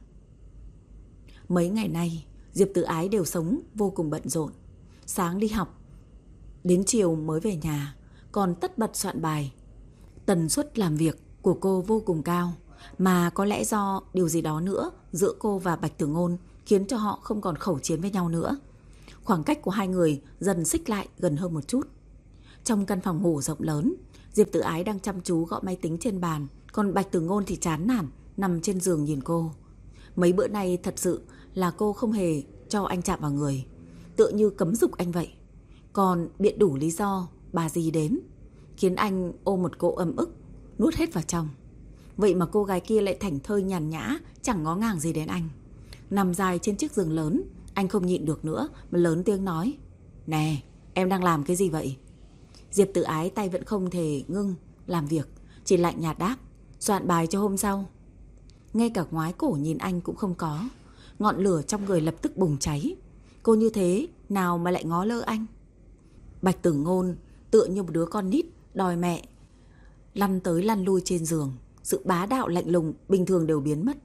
Mấy ngày nay Diệp Tử Ái đều sống vô cùng bận rộn. Sáng đi học, đến chiều mới về nhà, còn tất bật soạn bài. Tần suất làm việc của cô vô cùng cao, mà có lẽ do điều gì đó nữa giữa cô và Bạch Tử Ngôn khiến cho họ không còn khẩu chiến với nhau nữa. Khoảng cách của hai người dần xích lại gần hơn một chút. Trong căn phòng ngủ rộng lớn, Diệp Tử Ái đang chăm chú gõ máy tính trên bàn, còn Bạch Tử Ngôn thì chán nản nằm trên giường nhìn cô. Mấy bữa nay thật sự là cô không hề cho anh chạm vào người, tựa như cấm dục anh vậy. Còn biện đủ lý do bà dì đến, khiến anh ôm một cỗ ấm ức, nuốt hết vào trong. Vậy mà cô gái kia lại thảnh thơi nhàn nhã, chẳng ngó ngàng gì đến anh. Nằm dài trên chiếc giường lớn, anh không nhịn được nữa mà lớn tiếng nói. Nè, em đang làm cái gì vậy? Diệp Tử Ái tay vẫn không thể ngưng làm việc, chỉ lạnh nhạt đáp. Soạn bài cho hôm sau. Ngay cả ngoái cổ nhìn anh cũng không có. Ngọn lửa trong người lập tức bùng cháy. Cô như thế nào mà lại ngó lơ anh? Bạch Tử Ngôn tựa như một đứa con nít đòi mẹ, lăn tới lăn lui trên giường. Sự bá đạo lạnh lùng bình thường đều biến mất.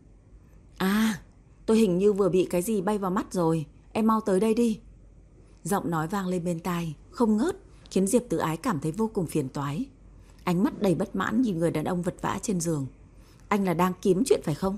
À, tôi hình như vừa bị cái gì bay vào mắt rồi, em mau tới đây đi. Giọng nói vang lên bên tai, không ngớt, khiến Diệp Tử Ái cảm thấy vô cùng phiền toái. Ánh mắt đầy bất mãn nhìn người đàn ông vật vã trên giường. Anh là đang kiếm chuyện phải không?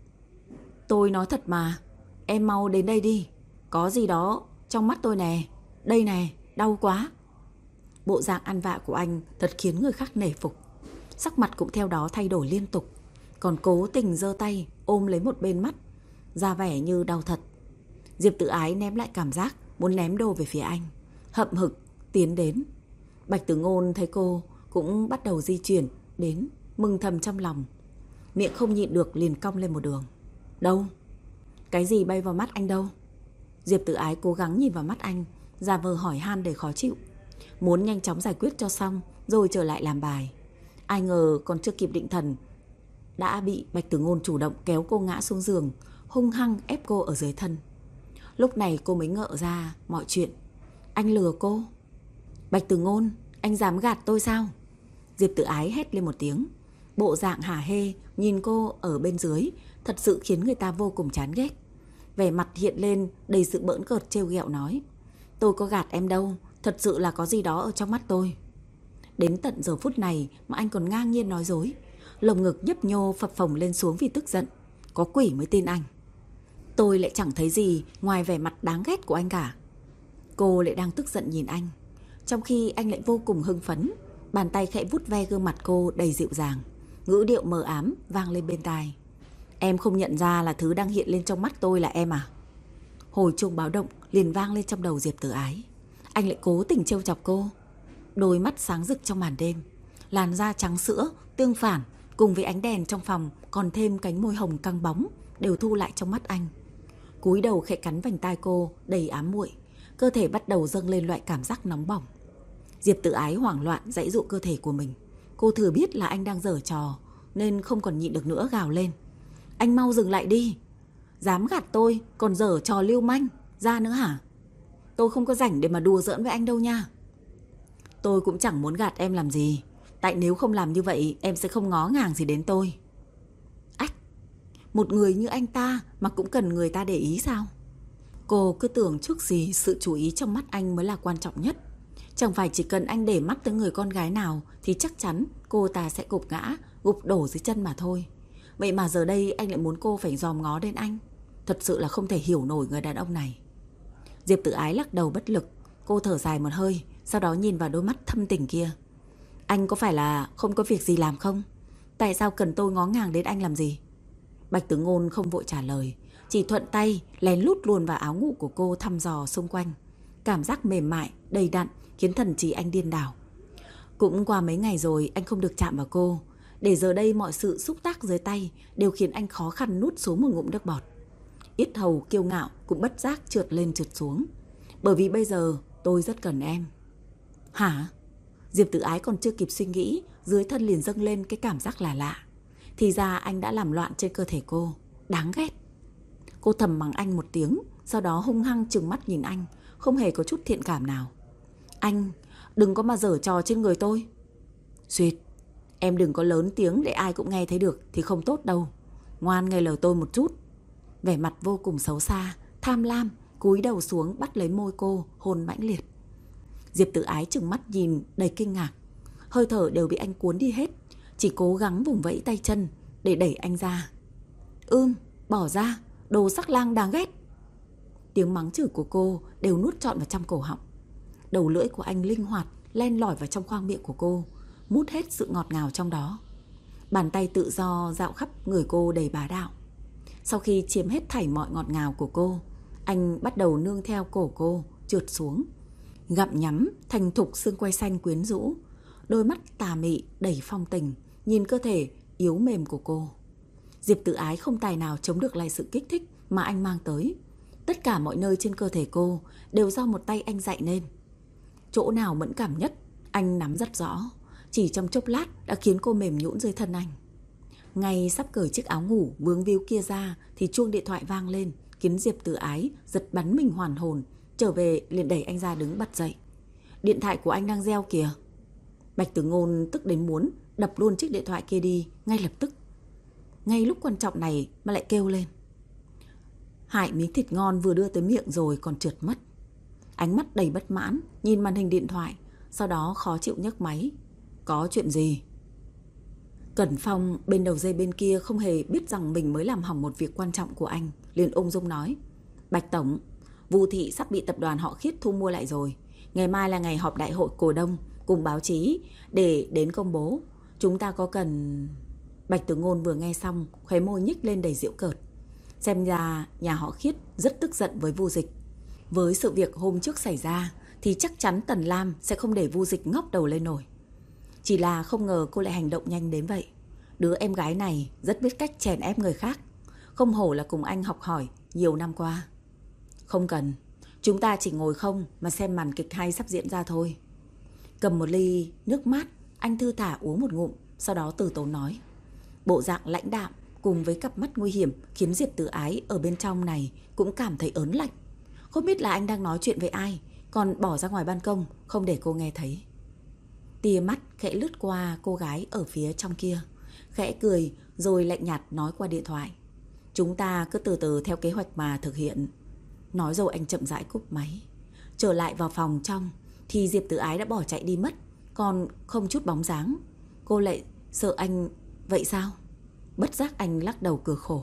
Tôi nói thật mà, em mau đến đây đi. Có gì đó trong mắt tôi nè. Đây nè, đau quá. Bộ dạng ăn vạ của anh thật khiến người khác nể phục. Sắc mặt cũng theo đó thay đổi liên tục, còn cố tình giơ tay ôm lấy một bên mắt, ra vẻ như đau thật. Diệp Tử Ái ném lại cảm giác muốn ném đồ về phía anh, hậm hực tiến đến. Bạch Tử Ngôn thấy cô cũng bắt đầu di chuyển đến, mừng thầm trong lòng, miệng không nhịn được liền cong lên một đường. Đâu? Cái gì bay vào mắt anh đâu? Diệp Tử Ái cố gắng nhìn vào mắt anh, giả vờ hỏi han để khó chịu, muốn nhanh chóng giải quyết cho xong rồi trở lại làm bài. Ai ngờ còn chưa kịp định thần đã bị Bạch Tử Ngôn chủ động kéo cô ngã xuống giường, hung hăng ép cô ở dưới thân. Lúc này cô mới ngỡ ra mọi chuyện. Anh lừa cô. Bạch Tử Ngôn, anh dám gạt tôi sao? Diệp Tử Ái hét lên một tiếng. Bộ dạng hả hê nhìn cô ở bên dưới thật sự khiến người ta vô cùng chán ghét. Vẻ mặt hiện lên đầy sự bỡn cợt trêu ghẹo nói. Tôi có gạt em đâu, thật sự là có gì đó ở trong mắt tôi. Đến tận giờ phút này mà anh còn ngang nhiên nói dối. Lồng ngực nhấp nhô phập phồng lên xuống vì tức giận. Có quỷ mới tin anh. Tôi lại chẳng thấy gì ngoài vẻ mặt đáng ghét của anh cả. Cô lại đang tức giận nhìn anh, trong khi anh lại vô cùng hưng phấn. Bàn tay khẽ vuốt ve gương mặt cô đầy dịu dàng, ngữ điệu mờ ám vang lên bên tai. Em không nhận ra là thứ đang hiện lên trong mắt tôi là em à? Hồi chuông báo động liền vang lên trong đầu Diệp Tử Ái. Anh lại cố tình trêu chọc cô. Đôi mắt sáng rực trong màn đêm, làn da trắng sữa tương phản cùng với ánh đèn trong phòng, còn thêm cánh môi hồng căng bóng đều thu lại trong mắt anh. Cúi đầu khẽ cắn vành tai cô đầy ám muội, cơ thể bắt đầu dâng lên loại cảm giác nóng bỏng. Diệp Tử Ái hoảng loạn giãy giụa cơ thể của mình. Cô thừa biết là anh đang giở trò nên không còn nhịn được nữa, gào lên: Anh mau dừng lại đi! Dám gạt tôi còn giở trò lưu manh ra nữa hả? Tôi không có rảnh để mà đùa giỡn với anh đâu nha. Tôi cũng chẳng muốn gạt em làm gì, tại nếu không làm như vậy em sẽ không ngó ngàng gì đến tôi. Ách, một người như anh ta mà cũng cần người ta để ý sao? Cô cứ tưởng trước gì sự chú ý trong mắt anh mới là quan trọng nhất. Chẳng phải chỉ cần anh để mắt tới người con gái nào thì chắc chắn cô ta sẽ gục ngã, gục đổ dưới chân mà thôi. Vậy mà giờ đây anh lại muốn cô phải dòm ngó đến anh. Thật sự là không thể hiểu nổi người đàn ông này. Diệp Tử Ái lắc đầu bất lực. Cô thở dài một hơi, sau đó nhìn vào đôi mắt thâm tình kia. Anh có phải là không có việc gì làm không? Tại sao cần tôi ngó ngàng đến anh làm gì? Bạch Tử Ngôn không vội trả lời, chỉ thuận tay lén lút luồn vào áo ngủ của cô, thăm dò xung quanh. Cảm giác mềm mại, đầy đặn khiến thần trí anh điên đảo. Cũng qua mấy ngày rồi anh không được chạm vào cô, để giờ đây mọi sự xúc tác dưới tay đều khiến anh khó khăn nuốt xuống một ngụm nước bọt. Yết hầu kiêu ngạo cũng bất giác trượt lên trượt xuống. Bởi vì bây giờ tôi rất cần em. Hả? Diệp Tử Ái còn chưa kịp suy nghĩ, dưới thân liền dâng lên cái cảm giác lạ lạ. Thì ra anh đã làm loạn trên cơ thể cô. Đáng ghét. Cô thầm mắng anh một tiếng, sau đó hung hăng trừng mắt nhìn anh, không hề có chút thiện cảm nào. Anh, đừng có mà giở trò trên người tôi. Xuyệt, em đừng có lớn tiếng để ai cũng nghe thấy được thì không tốt đâu. Ngoan nghe lời tôi một chút. Vẻ mặt vô cùng xấu xa, tham lam, cúi đầu xuống bắt lấy môi cô, hôn mãnh liệt. Diệp Tử Ái trừng mắt nhìn đầy kinh ngạc. Hơi thở đều bị anh cuốn đi hết, chỉ cố gắng vùng vẫy tay chân để đẩy anh ra. Ưm, bỏ ra, đồ sắc lang đáng ghét. Tiếng mắng chửi của cô đều nuốt trọn vào trong cổ họng. Đầu lưỡi của anh linh hoạt len lỏi vào trong khoang miệng của cô, mút hết sự ngọt ngào trong đó. Bàn tay tự do dạo khắp người cô đầy bá đạo. Sau khi chiếm hết thảy mọi ngọt ngào của cô, anh bắt đầu nương theo cổ cô trượt xuống, gặm nhắm thành thục xương quai xanh quyến rũ. Đôi mắt tà mị đầy phong tình nhìn cơ thể yếu mềm của cô. Diệp Tử Ái không tài nào chống được lại sự kích thích mà anh mang tới. Tất cả mọi nơi trên cơ thể cô đều do một tay anh dạy nên. Chỗ nào mẫn cảm nhất anh nắm rất rõ. Chỉ trong chốc lát đã khiến cô mềm nhũn dưới thân anh. Ngay sắp cởi chiếc áo ngủ vướng víu kia ra thì chuông điện thoại vang lên, khiến Diệp Tử Ái giật bắn mình hoàn hồn. Trở về liền đẩy anh ra đứng bật dậy. Điện thoại của anh đang reo kìa. Bạch Tử Ngôn tức đến muốn đập luôn chiếc điện thoại kia đi ngay lập tức. Ngay lúc quan trọng này mà lại kêu lên. Hại miếng thịt ngon vừa đưa tới miệng rồi còn trượt mất. Ánh mắt đầy bất mãn nhìn màn hình điện thoại, sau đó khó chịu nhấc máy. Có chuyện gì? Cẩn Phong bên đầu dây bên kia không hề biết rằng mình mới làm hỏng một việc quan trọng của anh, liền ung dung nói. Bạch Tổng, Vu Thị sắp bị tập đoàn họ Khiết thu mua lại rồi. Ngày mai là ngày họp đại hội cổ đông cùng báo chí để đến công bố. Chúng ta có cần... Bạch Tử Ngôn vừa nghe xong, khóe môi nhích lên đầy giễu cợt. Xem ra nhà họ Khiết rất tức giận với Vu Dịch. Với sự việc hôm trước xảy ra thì chắc chắn Tần Lam sẽ không để Vu Dịch ngóc đầu lên nổi. Chỉ là không ngờ cô lại hành động nhanh đến vậy. Đứa em gái này rất biết cách chèn ép người khác. Không hổ là cùng anh học hỏi nhiều năm qua. Không cần, chúng ta chỉ ngồi không mà xem màn kịch hay sắp diễn ra thôi. Cầm một ly nước mát, anh thư thả uống một ngụm, sau đó từ tốn nói. Bộ dạng lãnh đạm cùng với cặp mắt nguy hiểm khiến Diệp Tử Ái ở bên trong này cũng cảm thấy ớn lạnh. Không biết là anh đang nói chuyện với ai, còn bỏ ra ngoài ban công không để cô nghe thấy. Tia mắt khẽ lướt qua cô gái ở phía trong kia, khẽ cười rồi lạnh nhạt nói qua điện thoại. Chúng ta cứ từ từ theo kế hoạch mà thực hiện. Nói rồi anh chậm rãi cúp máy. Trở lại vào phòng trong thì Diệp Tử Ái đã bỏ chạy đi mất, còn không chút bóng dáng. Cô lại sợ anh vậy sao? Bất giác anh lắc đầu cười khổ.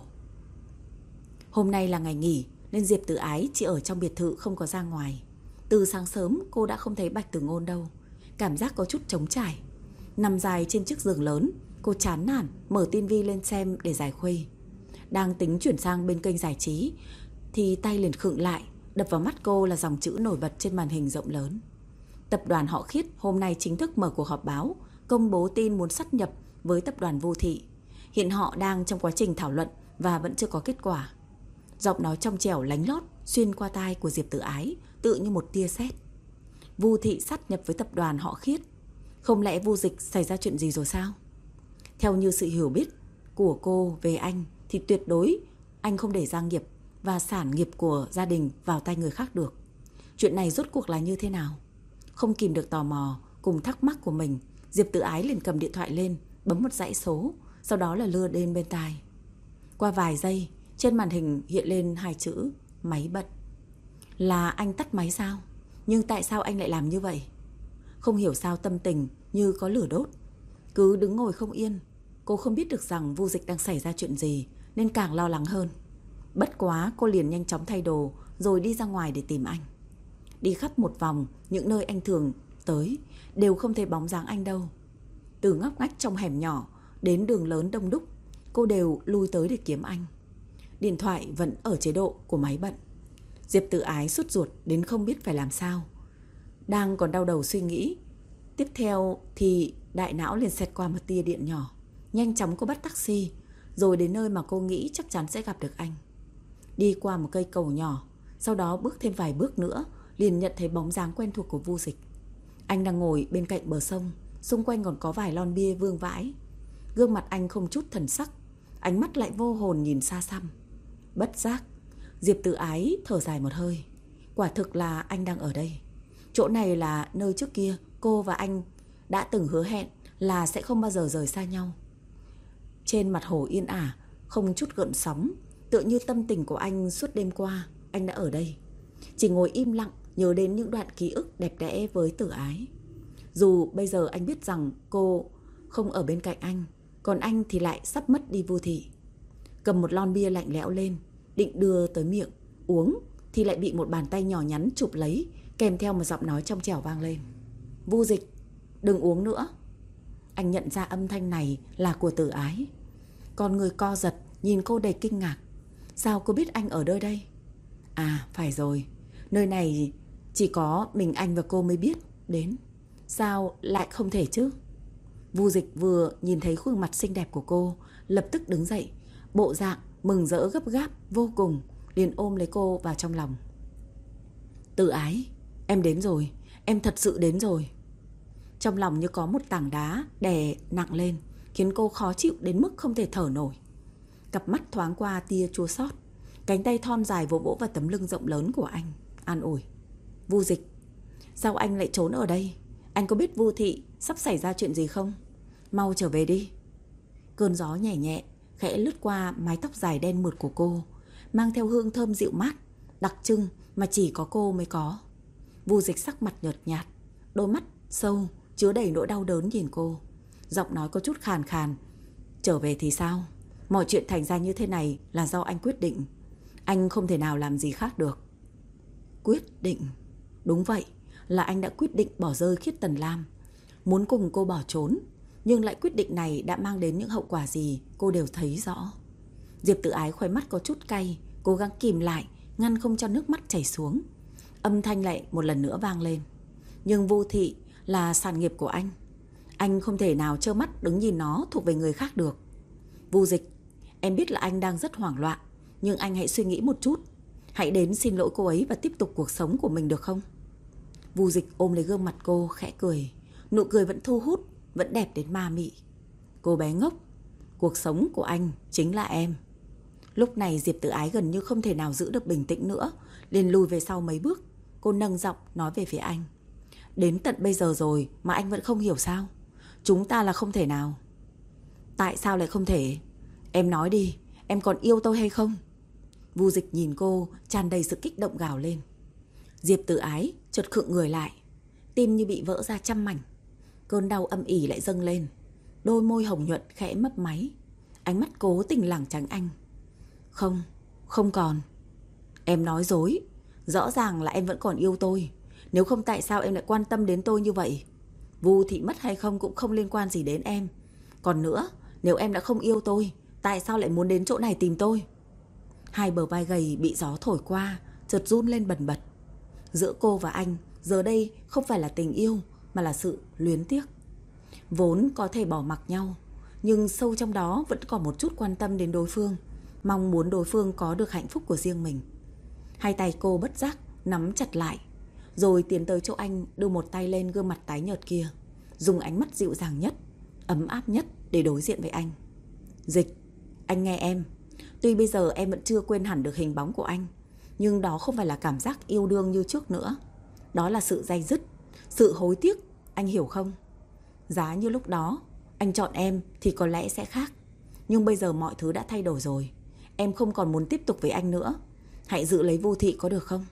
Hôm nay là ngày nghỉ nên Diệp Tử Ái chỉ ở trong biệt thự không có ra ngoài. Từ sáng sớm cô đã không thấy Bạch Tử Ngôn đâu. Cảm giác có chút trống trải. Nằm dài trên chiếc giường lớn, cô chán nản mở tivi lên xem để giải khuây. Đang tính chuyển sang bên kênh giải trí thì tay liền khựng lại. Đập vào mắt cô là dòng chữ nổi bật trên màn hình rộng lớn. Tập đoàn họ Khiết hôm nay chính thức mở cuộc họp báo, công bố tin muốn sáp nhập với tập đoàn Vu Thị. Hiện họ đang trong quá trình thảo luận và vẫn chưa có kết quả. Giọng nói trong trẻo lánh lót xuyên qua tai của Diệp Tử Ái, tự như một tia sét. Vu Thị sát nhập với tập đoàn họ Khiết. Không lẽ Vu Dịch xảy ra chuyện gì rồi sao? Theo như sự hiểu biết của cô về anh thì tuyệt đối anh không để gia nghiệp và sản nghiệp của gia đình vào tay người khác được. Chuyện này rốt cuộc là như thế nào? Không kìm được tò mò cùng thắc mắc của mình, Diệp Tử Ái liền cầm điện thoại lên, bấm một dãy số, sau đó là lưa lên bên tai. Qua vài giây, trên màn hình hiện lên hai chữ máy bận. Là anh tắt máy sao? Nhưng tại sao anh lại làm như vậy? Không hiểu sao tâm tình như có lửa đốt, cứ đứng ngồi không yên. Cô không biết được rằng Vu Dịch đang xảy ra chuyện gì nên càng lo lắng hơn. Bất quá cô liền nhanh chóng thay đồ rồi đi ra ngoài để tìm anh. Đi khắp một vòng những nơi anh thường tới đều không thấy bóng dáng anh đâu. Từ ngóc ngách trong hẻm nhỏ đến đường lớn đông đúc, cô đều lui tới để kiếm anh. Điện thoại vẫn ở chế độ của máy bận. Diệp Tử Ái sốt ruột đến không biết phải làm sao. Đang còn đau đầu suy nghĩ, tiếp theo thì đại não liền xẹt qua một tia điện nhỏ. Nhanh chóng cô bắt taxi rồi đến nơi mà cô nghĩ chắc chắn sẽ gặp được anh. Đi qua một cây cầu nhỏ, sau đó bước thêm vài bước nữa liền nhận thấy bóng dáng quen thuộc của Vu Dịch. Anh đang ngồi bên cạnh bờ sông, xung quanh còn có vài lon bia vương vãi. Gương mặt anh không chút thần sắc, ánh mắt lại vô hồn nhìn xa xăm. Bất giác Diệp Tử Ái thở dài một hơi. Quả thực là anh đang ở đây. Chỗ này là nơi trước kia cô và anh đã từng hứa hẹn là sẽ không bao giờ rời xa nhau. Trên mặt hồ yên ả, không chút gợn sóng, tựa như tâm tình của anh suốt đêm qua anh đã ở đây. Chỉ ngồi im lặng nhớ đến những đoạn ký ức đẹp đẽ với Tử Ái. Dù bây giờ anh biết rằng cô không ở bên cạnh anh, còn anh thì lại sắp mất đi Vu Thị. Cầm một lon bia lạnh lẽo lên, định đưa tới miệng uống thì lại bị một bàn tay nhỏ nhắn chụp lấy, kèm theo một giọng nói trong trẻo vang lên. Vu Dịch, đừng uống nữa. Anh nhận ra âm thanh này là của Tử Ái. Con người co giật nhìn cô đầy kinh ngạc. Sao cô biết anh ở nơi đây? À phải rồi, nơi này chỉ có mình anh và cô mới biết đến. Sao lại không thể chứ? Vu Dịch vừa nhìn thấy khuôn mặt xinh đẹp của cô, lập tức đứng dậy, bộ dạng mừng rỡ gấp gáp vô cùng, liền ôm lấy cô vào trong lòng. Tử Ái, em đến rồi, em thật sự đến rồi. Trong lòng như có một tảng đá đè nặng lên, khiến cô khó chịu đến mức không thể thở nổi. Cặp mắt thoáng qua tia chua xót, cánh tay thon dài vỗ vỗ vào tấm lưng rộng lớn của anh, an ủi. Vu Dịch, sao anh lại trốn ở đây? Anh có biết Vu Thị sắp xảy ra chuyện gì không? Mau trở về đi. Cơn gió nhẹ nhẹ khẽ lướt qua mái tóc dài đen mượt của cô, mang theo hương thơm dịu mát, đặc trưng mà chỉ có cô mới có. Vu Dịch sắc mặt nhợt nhạt, đôi mắt sâu chứa đầy nỗi đau đớn nhìn cô, giọng nói có chút khàn khàn. Trở về thì sao? Mọi chuyện thành ra như thế này là do anh quyết định. Anh không thể nào làm gì khác được. Quyết định? Đúng vậy, là anh đã quyết định bỏ rơi Khiết Tần Lam, muốn cùng cô bỏ trốn. Nhưng lại quyết định này đã mang đến những hậu quả gì cô đều thấy rõ. Diệp Tử Ái khóe mắt có chút cay, cố gắng kìm lại, ngăn không cho nước mắt chảy xuống. Âm thanh lại một lần nữa vang lên. Nhưng Vu Thị là sản nghiệp của anh, anh không thể nào trơ mắt đứng nhìn nó thuộc về người khác được. Vu Dịch, em biết là anh đang rất hoảng loạn, nhưng anh hãy suy nghĩ một chút. Hãy đến xin lỗi cô ấy và tiếp tục cuộc sống của mình được không? Vu Dịch ôm lấy gương mặt cô khẽ cười, nụ cười vẫn thu hút, vẫn đẹp đến ma mị. Cô bé ngốc, cuộc sống của anh chính là em. Lúc này Diệp Tử Ái gần như không thể nào giữ được bình tĩnh nữa, liền lùi về sau mấy bước. Cô nâng giọng nói về phía anh. Đến tận bây giờ rồi mà anh vẫn không hiểu sao? Chúng ta là không thể nào. Tại sao lại không thể? Em nói đi, em còn yêu tôi hay không? Vu Dịch nhìn cô tràn đầy sự kích động gào lên. Diệp Tử Ái chợt khựng người lại, tim như bị vỡ ra trăm mảnh. Cơn đau âm ỉ lại dâng lên, đôi môi hồng nhuận khẽ mấp máy, ánh mắt cố tình lảng tránh anh. Không, không còn. Em nói dối, rõ ràng là em vẫn còn yêu tôi. Nếu không tại sao em lại quan tâm đến tôi như vậy? Vu Thị mất hay không cũng không liên quan gì đến em. Còn nữa, nếu em đã không yêu tôi, tại sao lại muốn đến chỗ này tìm tôi? Hai bờ vai gầy bị gió thổi qua, chợt run lên bần bật. Giữa cô và anh giờ đây không phải là tình yêu, mà là sự luyến tiếc. Vốn có thể bỏ mặc nhau, nhưng sâu trong đó vẫn còn một chút quan tâm đến đối phương, mong muốn đối phương có được hạnh phúc của riêng mình. Hai tay cô bất giác nắm chặt lại, rồi tiến tới chỗ anh, đưa một tay lên gương mặt tái nhợt kia, dùng ánh mắt dịu dàng nhất, ấm áp nhất để đối diện với anh. Dịch, anh nghe em. Tuy bây giờ em vẫn chưa quên hẳn được hình bóng của anh, nhưng đó không phải là cảm giác yêu đương như trước nữa. Đó là sự day dứt, sự hối tiếc, anh hiểu không? Giá như lúc đó anh chọn em thì có lẽ sẽ khác. Nhưng bây giờ mọi thứ đã thay đổi rồi. Em không còn muốn tiếp tục với anh nữa. Hãy giữ lấy Vu Thị có được không?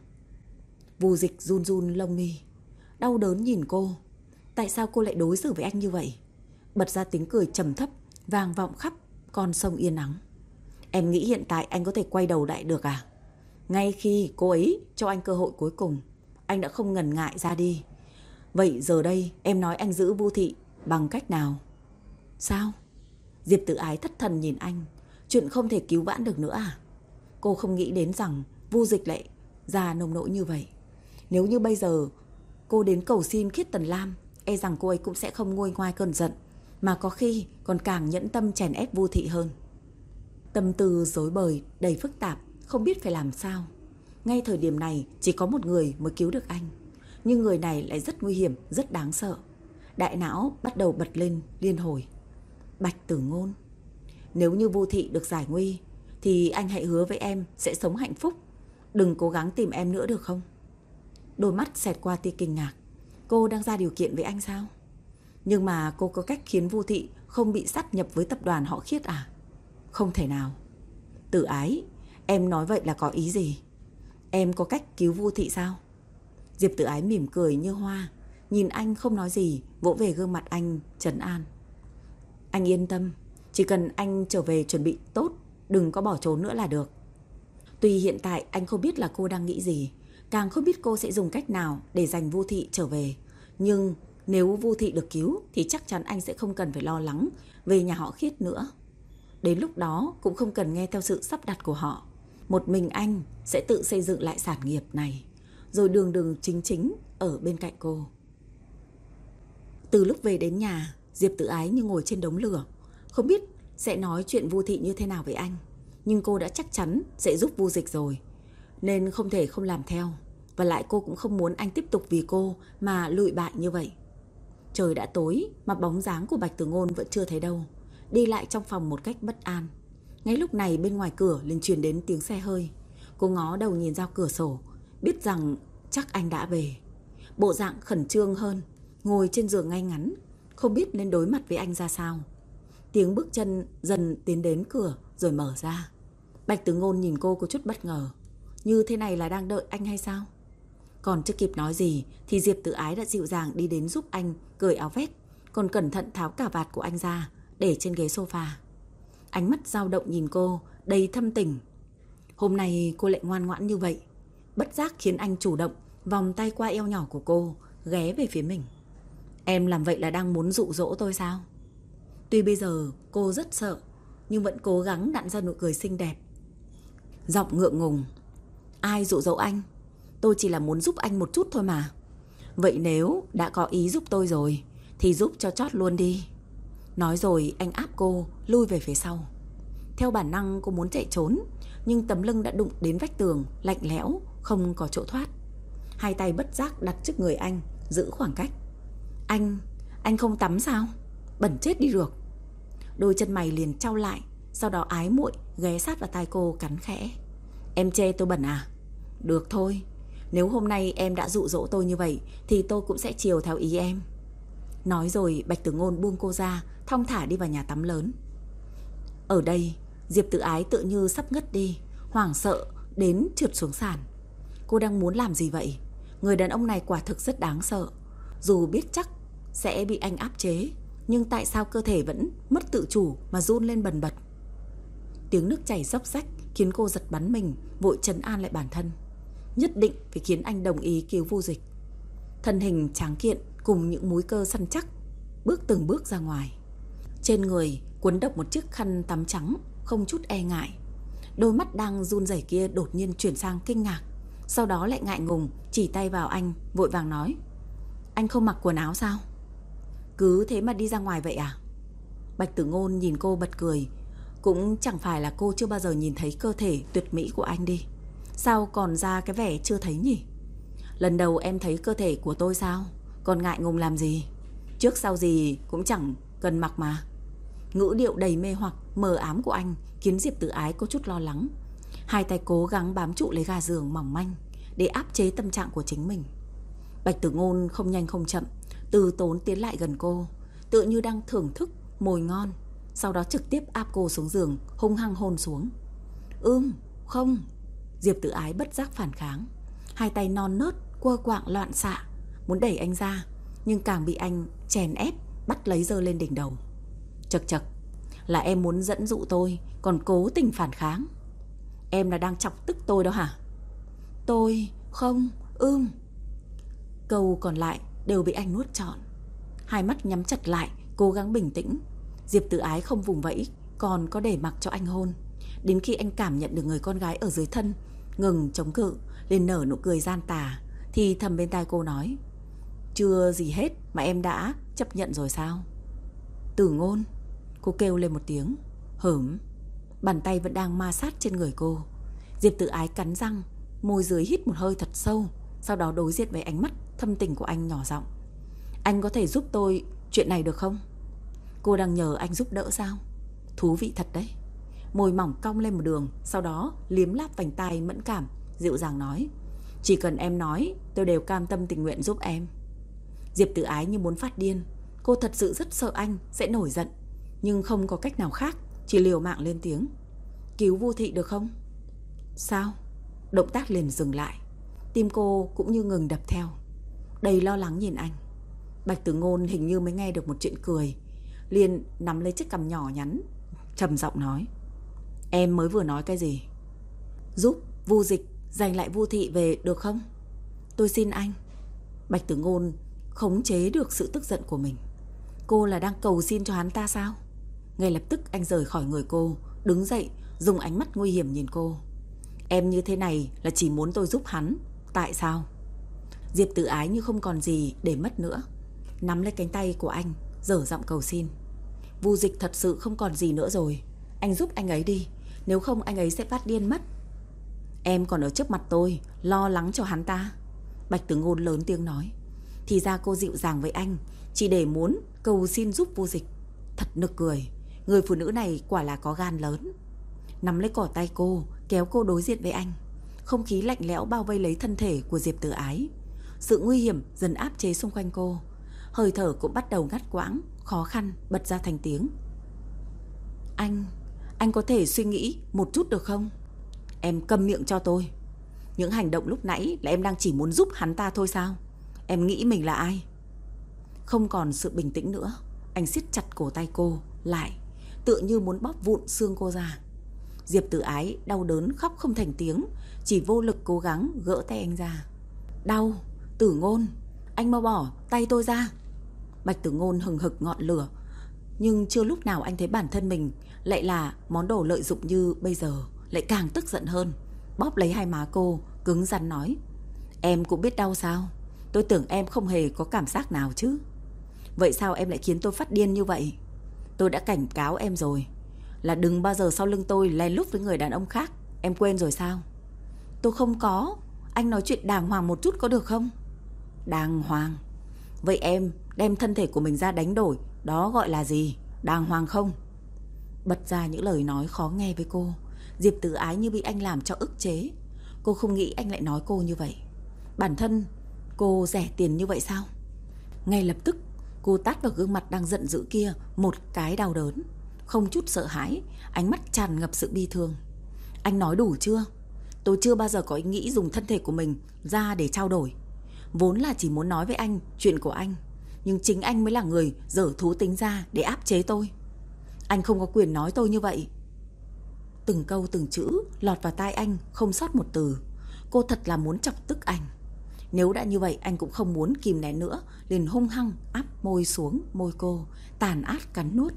Vu Dịch run run lông mi, đau đớn nhìn cô. Tại sao cô lại đối xử với anh như vậy? Bật ra tiếng cười trầm thấp, vang vọng khắp con sông yên ắng. Em nghĩ hiện tại anh có thể quay đầu lại được à? Ngay khi cô ấy cho anh cơ hội cuối cùng, anh đã không ngần ngại ra đi. Vậy giờ đây em nói anh giữ Vu Thị bằng cách nào? Sao? Diệp Tử Ái thất thần nhìn anh. Chuyện không thể cứu vãn được nữa à? Cô không nghĩ đến rằng Vu Dịch lại ra nông nỗi như vậy. Nếu như bây giờ cô đến cầu xin Khiết Tần Lam, e rằng cô ấy cũng sẽ không nguôi ngoai cơn giận, mà có khi còn càng nhẫn tâm chèn ép Vu Thị hơn. Tâm tư rối bời, đầy phức tạp, không biết phải làm sao. Ngay thời điểm này chỉ có một người mới cứu được anh, nhưng người này lại rất nguy hiểm, rất đáng sợ. Đại não bắt đầu bật lên liên hồi. Bạch Tử Ngôn. Nếu như Vu Thị được giải nguy thì anh hãy hứa với em sẽ sống hạnh phúc. Đừng cố gắng tìm em nữa được không? Đôi mắt xẹt qua tia kinh ngạc. Cô đang ra điều kiện với anh sao? Nhưng mà cô có cách khiến Vu Thị không bị sáp nhập với tập đoàn họ Khiết à? Không thể nào. Tử Ái, em nói vậy là có ý gì? Em có cách cứu Vu Thị sao? Diệp Tử Ái mỉm cười như hoa, nhìn anh không nói gì, vỗ về gương mặt anh trấn an. Anh yên tâm, chỉ cần anh trở về chuẩn bị tốt, đừng có bỏ trốn nữa là được. Tuy hiện tại anh không biết là cô đang nghĩ gì, càng không biết cô sẽ dùng cách nào để giành Vu Thị trở về, nhưng nếu Vu Thị được cứu thì chắc chắn anh sẽ không cần phải lo lắng về nhà họ Khiết nữa. Đến lúc đó cũng không cần nghe theo sự sắp đặt của họ. Một mình anh sẽ tự xây dựng lại sản nghiệp này, rồi đường đường chính chính ở bên cạnh cô. Từ lúc về đến nhà, Diệp Tử Ái như ngồi trên đống lửa, không biết sẽ nói chuyện Vu Thị như thế nào với anh. Nhưng cô đã chắc chắn sẽ giúp Vu Dịch rồi, nên không thể không làm theo. Và lại cô cũng không muốn anh tiếp tục vì cô mà lụi bại như vậy. Trời đã tối mà bóng dáng của Bạch Tử Ngôn vẫn chưa thấy đâu, đi lại trong phòng một cách bất an. Ngay lúc này bên ngoài cửa liền truyền đến tiếng xe hơi. Cô ngó đầu nhìn ra cửa sổ, biết rằng chắc anh đã về. Bộ dạng khẩn trương hơn, ngồi trên giường ngay ngắn, không biết nên đối mặt với anh ra sao. Tiếng bước chân dần tiến đến cửa rồi mở ra. Bạch Tử Ngôn nhìn cô có chút bất ngờ. Như thế này là đang đợi anh hay sao? Còn chưa kịp nói gì thì Diệp Tử Ái đã dịu dàng đi đến giúp anh cởi áo vest, còn cẩn thận tháo cà vạt của anh ra để trên ghế sofa. Ánh mắt dao động nhìn cô đầy thâm tình. Hôm nay cô lại ngoan ngoãn như vậy, bất giác khiến anh chủ động vòng tay qua eo nhỏ của cô, ghé về phía mình. Em làm vậy là đang muốn dụ dỗ tôi sao? Tuy bây giờ cô rất sợ, nhưng vẫn cố gắng nặn ra nụ cười xinh đẹp. Giọng ngượng ngùng. Ai dụ dỗ anh? Tôi chỉ là muốn giúp anh một chút thôi mà. Vậy nếu đã có ý giúp tôi rồi thì giúp cho chót luôn đi. Nói rồi anh áp cô lui về phía sau. Theo bản năng cô muốn chạy trốn, nhưng tấm lưng đã đụng đến vách tường lạnh lẽo, không có chỗ thoát. Hai tay bất giác đặt trước người anh, giữ khoảng cách. Anh, anh không tắm sao? Bẩn chết đi được. Đôi chân mày liền chau lại, sau đó ái muội ghé sát vào tai cô cắn khẽ. Em chê tôi bẩn à? Được thôi, nếu hôm nay em đã dụ dỗ tôi như vậy thì tôi cũng sẽ chiều theo ý em. Nói rồi Bạch Tử Ngôn buông cô ra, thong thả đi vào nhà tắm lớn. Ở đây Diệp Tử Ái tự như sắp ngất đi, hoảng sợ đến trượt xuống sàn. Cô đang muốn làm gì vậy? Người đàn ông này quả thực rất đáng sợ. Dù biết chắc sẽ bị anh áp chế, nhưng tại sao cơ thể vẫn mất tự chủ mà run lên bần bật? Tiếng nước chảy róc rách khiến cô giật bắn mình, vội trấn an lại bản thân. Nhất định phải khiến anh đồng ý cứu Vu Dịch. Thân hình tráng kiện cùng những múi cơ săn chắc, bước từng bước ra ngoài. Trên người quấn độc một chiếc khăn tắm trắng, không chút e ngại. Đôi mắt đang run rẩy kia đột nhiên chuyển sang kinh ngạc, sau đó lại ngại ngùng chỉ tay vào anh, vội vàng nói. Anh không mặc quần áo sao? Cứ thế mà đi ra ngoài vậy à? Bạch Tử Ngôn nhìn cô bật cười. Cũng chẳng phải là cô chưa bao giờ nhìn thấy cơ thể tuyệt mỹ của anh đi. Sao còn ra cái vẻ chưa thấy nhỉ? Lần đầu em thấy cơ thể của tôi sao? Còn ngại ngùng làm gì? Trước sau gì cũng chẳng cần mặc mà. Ngữ điệu đầy mê hoặc, mờ ám của anh khiến Diệp Tử Ái có chút lo lắng. Hai tay cố gắng bám trụ lấy ga giường mỏng manh để áp chế tâm trạng của chính mình. Bạch Tử Ngôn không nhanh không chậm, từ tốn tiến lại gần cô, tựa như đang thưởng thức mồi ngon, sau đó trực tiếp áp cô xuống giường, hung hăng hôn xuống. Ưm, không. Diệp Tử Ái bất giác phản kháng, hai tay non nớt quơ quạng loạn xạ, muốn đẩy anh ra, nhưng càng bị anh chèn ép, bắt lấy giơ lên đỉnh đầu. Chậc chậc, là em muốn dẫn dụ tôi, còn cố tình phản kháng. Em là đang chọc tức tôi đó hả? Tôi không, ưm. Câu còn lại đều bị anh nuốt trọn. Hai mắt nhắm chặt lại, cố gắng bình tĩnh. Diệp Tử Ái không vùng vẫy, còn có để mặc cho anh hôn. Đến khi anh cảm nhận được người con gái ở dưới thân ngừng chống cự, liền nở nụ cười gian tà, thì thầm bên tai cô nói: chưa gì hết mà em đã chấp nhận rồi sao? Tử Ngôn. Cô kêu lên một tiếng. Hửm. Bàn tay vẫn đang ma sát trên người cô. Diệp Tử Ái cắn răng, môi dưới hít một hơi thật sâu, sau đó đối diện với ánh mắt thâm tình của anh, nhỏ giọng: anh có thể giúp tôi chuyện này được không? Cô đang nhờ anh giúp đỡ sao? Thú vị thật đấy. Môi mỏng cong lên một đường, sau đó liếm láp vành tai mẫn cảm, dịu dàng nói: chỉ cần em nói, tôi đều cam tâm tình nguyện giúp em. Diệp Tử Ái như muốn phát điên. Cô thật sự rất sợ anh sẽ nổi giận, nhưng không có cách nào khác, chỉ liều mạng lên tiếng: cứu Vu Thị được không? Sao? Động tác liền dừng lại. Tim cô cũng như ngừng đập theo, đầy lo lắng nhìn anh. Bạch Tử Ngôn hình như mới nghe được một chuyện cười, liền nắm lấy chiếc cằm nhỏ nhắn, trầm giọng nói: em mới vừa nói cái gì? Giúp Vu Dịch giành lại Vu Thị về được không? Tôi xin anh. Bạch Tử Ngôn khống chế được sự tức giận của mình. Cô là đang cầu xin cho hắn ta sao? Ngay lập tức anh rời khỏi người cô, đứng dậy, dùng ánh mắt nguy hiểm nhìn cô. Em như thế này là chỉ muốn tôi giúp hắn, tại sao? Diệp Tử Ái như không còn gì để mất nữa, nắm lấy cánh tay của anh, dở giọng cầu xin: Vu Dịch thật sự không còn gì nữa rồi, anh giúp anh ấy đi, nếu không anh ấy sẽ phát điên mất. Em còn ở trước mặt tôi lo lắng cho hắn ta. Bạch Tử Ngôn lớn tiếng nói. Thì ra cô dịu dàng với anh chỉ để muốn cầu xin giúp Vu Dịch. Thật nực cười, người phụ nữ này quả là có gan lớn. Nắm lấy cổ tay cô, kéo cô đối diện với anh. Không khí lạnh lẽo bao vây lấy thân thể của Diệp Tử Ái. Sự nguy hiểm dần áp chế xung quanh cô. Hơi thở cũng bắt đầu ngắt quãng, khó khăn bật ra thành tiếng: Anh, anh có thể suy nghĩ một chút được không? Em câm miệng cho tôi. Những hành động lúc nãy là em đang chỉ muốn giúp hắn ta thôi sao? Em nghĩ mình là ai? Không còn sự bình tĩnh nữa, anh siết chặt cổ tay cô lại, tựa như muốn bóp vụn xương cô ra. Diệp Tử Ái đau đớn khóc không thành tiếng, chỉ vô lực cố gắng gỡ tay anh ra. Đau, Tử Ngôn, anh mau bỏ tay tôi ra. Bạch Tử Ngôn hừng hực ngọn lửa, nhưng chưa lúc nào anh thấy bản thân mình lại là món đồ lợi dụng như bây giờ, lại càng tức giận hơn. Bóp lấy hai má cô, cứng rắn nói: Em cũng biết đau sao? Tôi tưởng em không hề có cảm giác nào chứ. Vậy sao em lại khiến tôi phát điên như vậy? Tôi đã cảnh cáo em rồi, là đừng bao giờ sau lưng tôi lén lút với người đàn ông khác. Em quên rồi sao? Tôi không có. Anh nói chuyện đàng hoàng một chút có được không? Đàng hoàng? Vậy em đem thân thể của mình ra đánh đổi, đó gọi là gì? Đàng hoàng không? Bật ra những lời nói khó nghe với cô. Diệp Tử Ái như bị anh làm cho ức chế. Cô không nghĩ anh lại nói cô như vậy. Bản thân cô rẻ tiền như vậy sao? Ngay lập tức cô tát vào gương mặt đang giận dữ kia một cái đau đớn, không chút sợ hãi, ánh mắt tràn ngập sự bi thương. Anh nói đủ chưa? Tôi chưa bao giờ có ý nghĩ dùng thân thể của mình ra để trao đổi. Vốn là chỉ muốn nói với anh chuyện của anh, nhưng chính anh mới là người dở thú tính ra để áp chế tôi. Anh không có quyền nói tôi như vậy. Từng câu từng chữ lọt vào tai anh, không sót một từ. Cô thật là muốn chọc tức anh. Nếu đã như vậy anh cũng không muốn kìm nén nữa, liền hung hăng áp môi xuống môi cô, tàn ác cắn nuốt.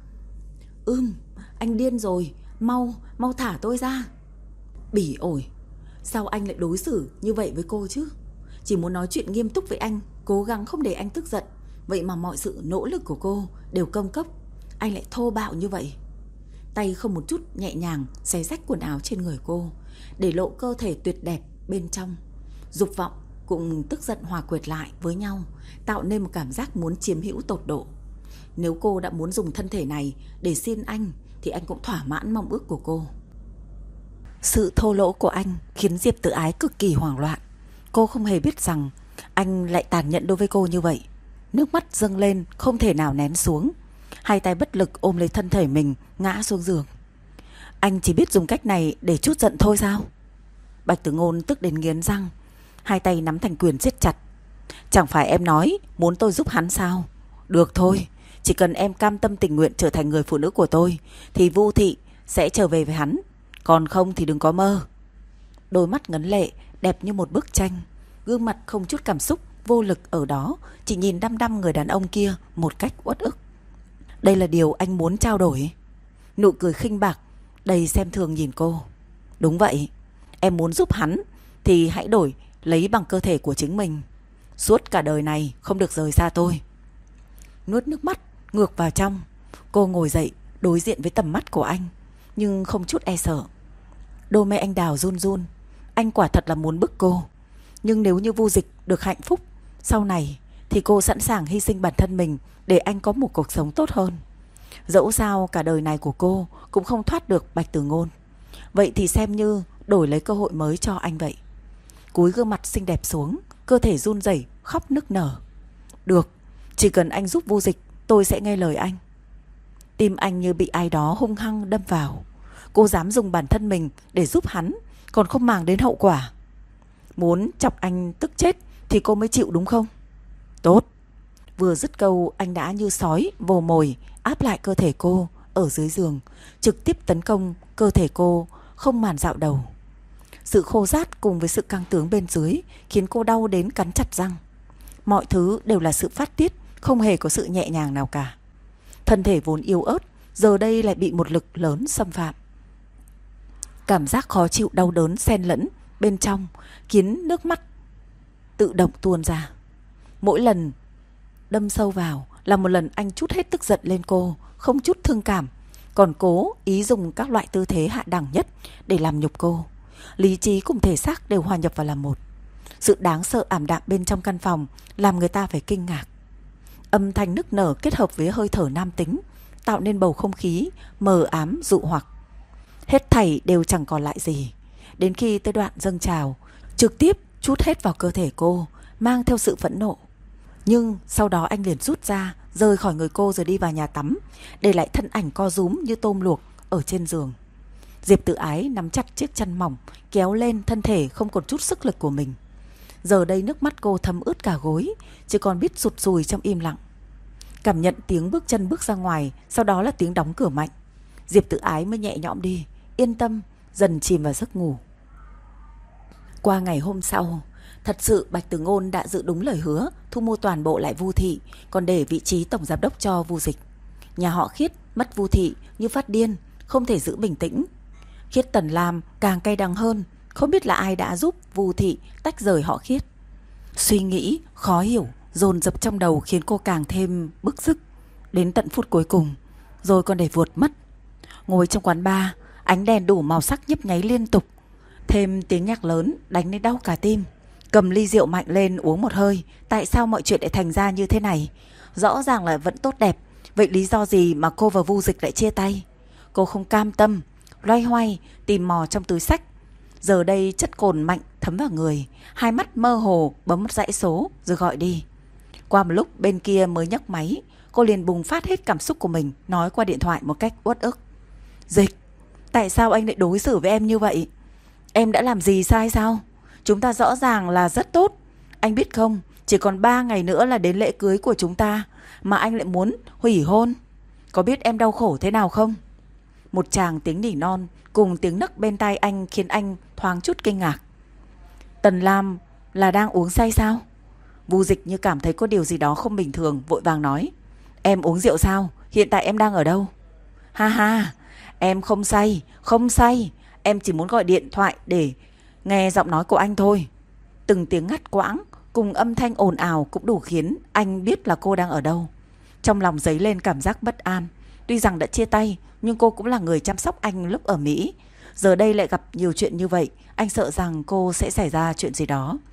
Ưm, anh điên rồi, mau, mau thả tôi ra. Bỉ ổi, sao anh lại đối xử như vậy với cô chứ? Chỉ muốn nói chuyện nghiêm túc với anh, cố gắng không để anh tức giận, vậy mà mọi sự nỗ lực của cô đều công cốc. Anh lại thô bạo như vậy. Tay không một chút nhẹ nhàng xé rách quần áo trên người cô, để lộ cơ thể tuyệt đẹp bên trong. Dục vọng cũng tức giận hòa quyệt lại với nhau, tạo nên một cảm giác muốn chiếm hữu tột độ. Nếu cô đã muốn dùng thân thể này để xin anh thì anh cũng thỏa mãn mong ước của cô. Sự thô lỗ của anh khiến Diệp Tử Ái cực kỳ hoảng loạn. Cô không hề biết rằng anh lại tàn nhẫn đối với cô như vậy. Nước mắt dâng lên không thể nào nén xuống. Hai tay bất lực ôm lấy thân thể mình, ngã xuống giường. Anh chỉ biết dùng cách này để trút giận thôi sao? Bạch Tử Ngôn tức đến nghiến răng, hai tay nắm thành quyền siết chặt. Chẳng phải em nói muốn tôi giúp hắn sao? Được thôi, chỉ cần em cam tâm tình nguyện trở thành người phụ nữ của tôi thì Vu Thị sẽ trở về với hắn. Còn không thì đừng có mơ. Đôi mắt ngấn lệ, đẹp như một bức tranh. Gương mặt không chút cảm xúc, vô lực ở đó, chỉ nhìn đăm đăm người đàn ông kia một cách uất ức. Đây là điều anh muốn trao đổi. Nụ cười khinh bạc, đầy xem thường nhìn cô. Đúng vậy, em muốn giúp hắn thì hãy đổi lấy bằng cơ thể của chính mình. Suốt cả đời này không được rời xa tôi. Nuốt nước mắt, ngược vào trong. Cô ngồi dậy, đối diện với tầm mắt của anh, nhưng không chút e sợ. Đôi môi anh đào run run. Anh quả thật là muốn bức cô. Nhưng nếu như Vu Dịch được hạnh phúc sau này thì cô sẵn sàng hy sinh bản thân mình để anh có một cuộc sống tốt hơn. Dẫu sao cả đời này của cô cũng không thoát được Bạch Tử Ngôn. Vậy thì xem như đổi lấy cơ hội mới cho anh vậy. Cúi gương mặt xinh đẹp xuống, cơ thể run rẩy khóc nức nở. Được, chỉ cần anh giúp Vu Dịch, tôi sẽ nghe lời anh. Tim anh như bị ai đó hung hăng đâm vào. Cô dám dùng bản thân mình để giúp hắn, còn không màng đến hậu quả. Muốn chọc anh tức chết thì cô mới chịu đúng không? Tốt. Vừa dứt câu, anh đã như sói vồ mồi áp lại cơ thể cô ở dưới giường, trực tiếp tấn công cơ thể cô không màn dạo đầu. Sự khô rát cùng với sự căng tướng bên dưới khiến cô đau đến cắn chặt răng. Mọi thứ đều là sự phát tiết, không hề có sự nhẹ nhàng nào cả. Thân thể vốn yếu ớt giờ đây lại bị một lực lớn xâm phạm. Cảm giác khó chịu đau đớn xen lẫn bên trong khiến nước mắt tự động tuôn ra. Mỗi lần đâm sâu vào là một lần anh trút hết tức giận lên cô, không chút thương cảm, còn cố ý dùng các loại tư thế hạ đẳng nhất để làm nhục cô. Lý trí cùng thể xác đều hòa nhập vào làm một. Sự đáng sợ ảm đạm bên trong căn phòng làm người ta phải kinh ngạc. Âm thanh nức nở kết hợp với hơi thở nam tính tạo nên bầu không khí mờ ám dụ hoặc. Hết thảy đều chẳng còn lại gì. Đến khi tới đoạn dâng trào, trực tiếp trút hết vào cơ thể cô, mang theo sự phẫn nộ. Nhưng sau đó anh liền rút ra, rời khỏi người cô rồi đi vào nhà tắm, để lại thân ảnh co rúm như tôm luộc ở trên giường. Diệp Tử Ái nắm chặt chiếc chăn mỏng, kéo lên thân thể không còn chút sức lực của mình. Giờ đây nước mắt cô thấm ướt cả gối, chỉ còn biết sụt sùi trong im lặng. Cảm nhận tiếng bước chân bước ra ngoài, sau đó là tiếng đóng cửa mạnh. Diệp Tử Ái mới nhẹ nhõm đi, yên tâm, dần chìm vào giấc ngủ. Qua ngày hôm sau, thật sự Bạch Tử Ngôn đã giữ đúng lời hứa, thu mua toàn bộ lại Vu Thị, còn để vị trí tổng giám đốc cho Vu Dịch. Nhà họ Khiết mất Vu Thị như phát điên, không thể giữ bình tĩnh. Khiết Tần Lam càng cay đắng hơn, không biết là ai đã giúp Vu Thị tách rời họ Khiết. Suy nghĩ khó hiểu dồn dập trong đầu khiến cô càng thêm bức rứt đến tận phút cuối cùng, rồi còn để vụt mất. Ngồi trong quán bar, ánh đèn đủ màu sắc nhấp nháy liên tục, thêm tiếng nhạc lớn đánh đến đau cả tim. Cầm ly rượu mạnh lên uống một hơi. Tại sao mọi chuyện lại thành ra như thế này? Rõ ràng là vẫn tốt đẹp, vậy lý do gì mà cô và Vu Dịch lại chia tay? Cô không cam tâm, loay hoay tìm mò trong túi xách. Giờ đây chất cồn mạnh thấm vào người, hai mắt mơ hồ bấm một dãy số rồi gọi đi. Qua một lúc bên kia mới nhấc máy, cô liền bùng phát hết cảm xúc của mình, nói qua điện thoại một cách uất ức. Dịch, tại sao anh lại đối xử với em như vậy? Em đã làm gì sai sao? Chúng ta rõ ràng là rất tốt. Anh biết không, chỉ còn ba ngày nữa là đến lễ cưới của chúng ta, mà anh lại muốn hủy hôn. Có biết em đau khổ thế nào không? Một tràng tiếng nỉ non cùng tiếng nấc bên tai anh khiến anh thoáng chút kinh ngạc. Tần Lam là đang uống say sao? Vu Dịch như cảm thấy có điều gì đó không bình thường, vội vàng nói. Em uống rượu sao? Hiện tại em đang ở đâu? Ha ha, em không say, không say. Em chỉ muốn gọi điện thoại để nghe giọng nói của anh thôi. Từng tiếng ngắt quãng cùng âm thanh ồn ào cũng đủ khiến anh biết là cô đang ở đâu. Trong lòng dấy lên cảm giác bất an. Tuy rằng đã chia tay, nhưng cô cũng là người chăm sóc anh lúc ở Mỹ. Giờ đây lại gặp nhiều chuyện như vậy, anh sợ rằng cô sẽ xảy ra chuyện gì đó.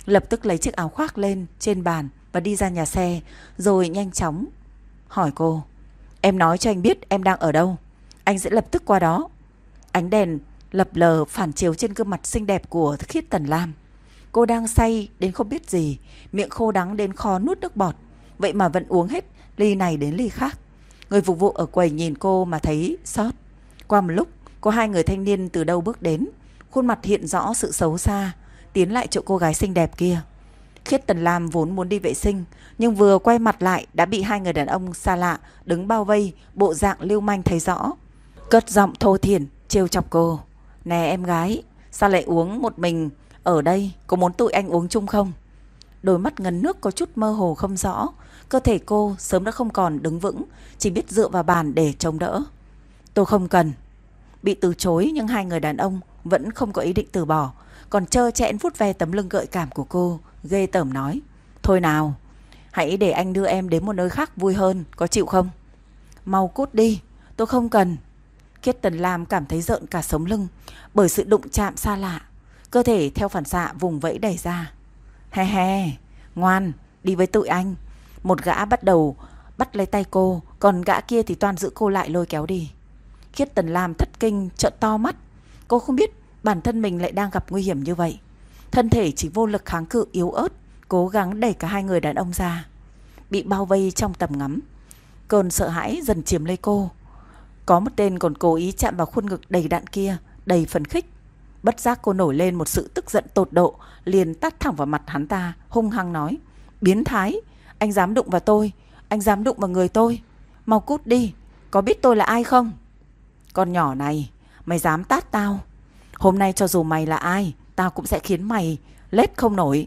lập tức lấy chiếc áo khoác lên trên bàn và đi ra nhà xe, rồi nhanh chóng hỏi cô: Em nói cho anh biết em đang ở đâu, anh sẽ lập tức qua đó. Ánh đèn lập lờ phản chiếu trên gương mặt xinh đẹp của Khiết Tần Lam. Cô đang say đến không biết gì, miệng khô đắng đến khó nuốt nước bọt, vậy mà vẫn uống hết ly này đến ly khác. Người phục vụ ở quầy nhìn cô mà thấy xót. Qua một lúc, có hai người thanh niên từ đâu bước đến, khuôn mặt hiện rõ sự xấu xa, tiến lại chỗ cô gái xinh đẹp kia. Khiết Tần Lam vốn muốn đi vệ sinh, nhưng vừa quay mặt lại đã bị hai người đàn ông xa lạ đứng bao vây, bộ dạng lưu manh thấy rõ. Cất giọng thô thiển trêu chọc cô: Nè em gái, sao lại uống một mình ở đây, có muốn tụi anh uống chung không? Đôi mắt ngấn nước có chút mơ hồ không rõ, cơ thể cô sớm đã không còn đứng vững, chỉ biết dựa vào bàn để chống đỡ. Tôi không cần. Bị từ chối nhưng hai người đàn ông vẫn không có ý định từ bỏ, còn trơ trẽn vuốt ve tấm lưng gợi cảm của cô, ghê tởm nói: Thôi nào, hãy để anh đưa em đến một nơi khác vui hơn, có chịu không? Mau cút đi, tôi không cần. Khiết Tần Lam cảm thấy rợn cả sống lưng bởi sự đụng chạm xa lạ, cơ thể theo phản xạ vùng vẫy đẩy ra. He he, ngoan, đi với tụi anh. Một gã bắt đầu bắt lấy tay cô, còn gã kia thì toan giữ cô lại lôi kéo đi. Khiết Tần Lam thất kinh trợn to mắt. Cô không biết bản thân mình lại đang gặp nguy hiểm như vậy. Thân thể chỉ vô lực kháng cự yếu ớt, cố gắng đẩy cả hai người đàn ông ra. Bị bao vây trong tầm ngắm, cơn sợ hãi dần chiếm lấy cô. Có một tên còn cố ý chạm vào khuôn ngực đầy đặn kia, đầy phấn khích. Bất giác cô nổi lên một sự tức giận tột độ, liền tát thẳng vào mặt hắn ta, hung hăng nói: Biến thái, anh dám đụng vào tôi, anh dám đụng vào người tôi, mau cút đi, có biết tôi là ai không? Con nhỏ này, mày dám tát tao? Hôm nay cho dù mày là ai, tao cũng sẽ khiến mày lết không nổi.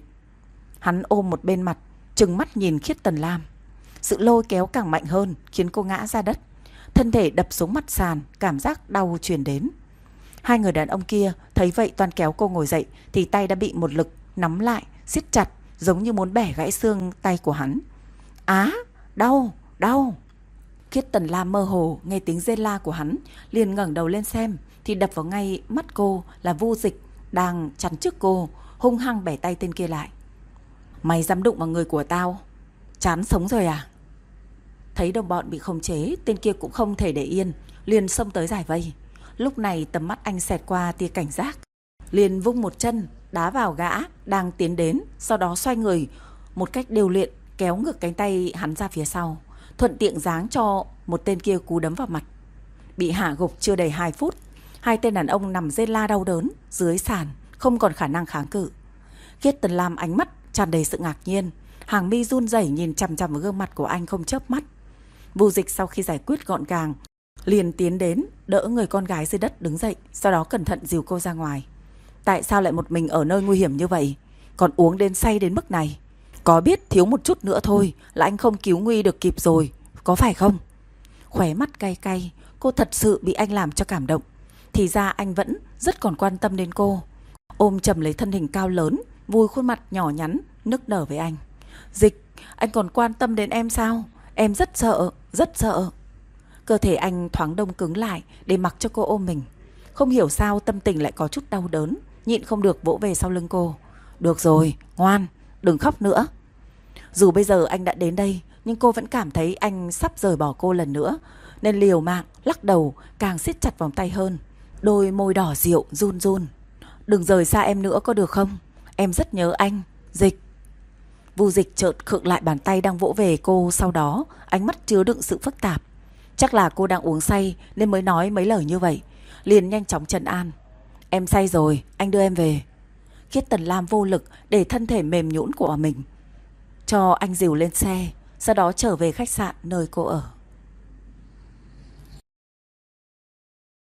Hắn ôm một bên mặt, trừng mắt nhìn Khiết Tần Lam. Sự lôi kéo càng mạnh hơn, khiến cô ngã ra đất, thân thể đập xuống mặt sàn, cảm giác đau truyền đến. Hai người đàn ông kia thấy vậy toan kéo cô ngồi dậy, thì tay đã bị một lực nắm lại, siết chặt, giống như muốn bẻ gãy xương tay của hắn. Á, đau, đau. Khiết Tần Lam mơ hồ nghe tiếng rên la của hắn, liền ngẩng đầu lên xem, thì đập vào ngay mắt cô là Vu Dịch đang chắn trước cô, hung hăng bẻ tay tên kia lại. Mày dám đụng vào người của tao, chán sống rồi à? Thấy đồng bọn bị khống chế, tên kia cũng không thể để yên, liền xông tới giải vây. Lúc này tầm mắt anh xẹt qua tia cảnh giác, liền vung một chân đá vào gã đang tiến đến, sau đó xoay người một cách điều luyện, kéo ngược cánh tay hắn ra phía sau, thuận tiện giáng cho một tên kia cú đấm vào mặt. Bị hạ gục chưa đầy hai phút, hai tên đàn ông nằm rên la đau đớn dưới sàn, không còn khả năng kháng cự. Khiết Tần Lam ánh mắt tràn đầy sự ngạc nhiên, hàng mi run rẩy nhìn chằm chằm vào gương mặt của anh không chớp mắt. Vu Dịch sau khi giải quyết gọn gàng, liền tiến đến đỡ người con gái dưới đất đứng dậy, sau đó cẩn thận dìu cô ra ngoài. Tại sao lại một mình ở nơi nguy hiểm như vậy, còn uống đến say đến mức này? Có biết thiếu một chút nữa thôi là anh không cứu nguy được kịp rồi, có phải không? Khóe mắt cay cay, cô thật sự bị anh làm cho cảm động. Thì ra anh vẫn rất còn quan tâm đến cô. Ôm chầm lấy thân hình cao lớn, vùi khuôn mặt nhỏ nhắn, nức nở với anh. Dịch, anh còn quan tâm đến em sao? Em rất sợ, rất sợ. Cơ thể anh thoáng đông cứng lại để mặc cho cô ôm mình. Không hiểu sao tâm tình lại có chút đau đớn, nhịn không được vỗ về sau lưng cô. Được rồi, ngoan, đừng khóc nữa. Dù bây giờ anh đã đến đây, nhưng cô vẫn cảm thấy anh sắp rời bỏ cô lần nữa, nên liều mạng lắc đầu, càng siết chặt vòng tay hơn. Đôi môi đỏ rượu run run. Đừng rời xa em nữa có được không? Em rất nhớ anh, Dịch. Vu Dịch chợt khựng lại bàn tay đang vỗ về cô, sau đó ánh mắt chứa đựng sự phức tạp. Chắc là cô đang uống say nên mới nói mấy lời như vậy. Liền nhanh chóng trấn an. Em say rồi, anh đưa em về. Khiết Tần Lam vô lực để thân thể mềm nhũn của mình cho anh dìu lên xe, sau đó trở về khách sạn nơi cô ở.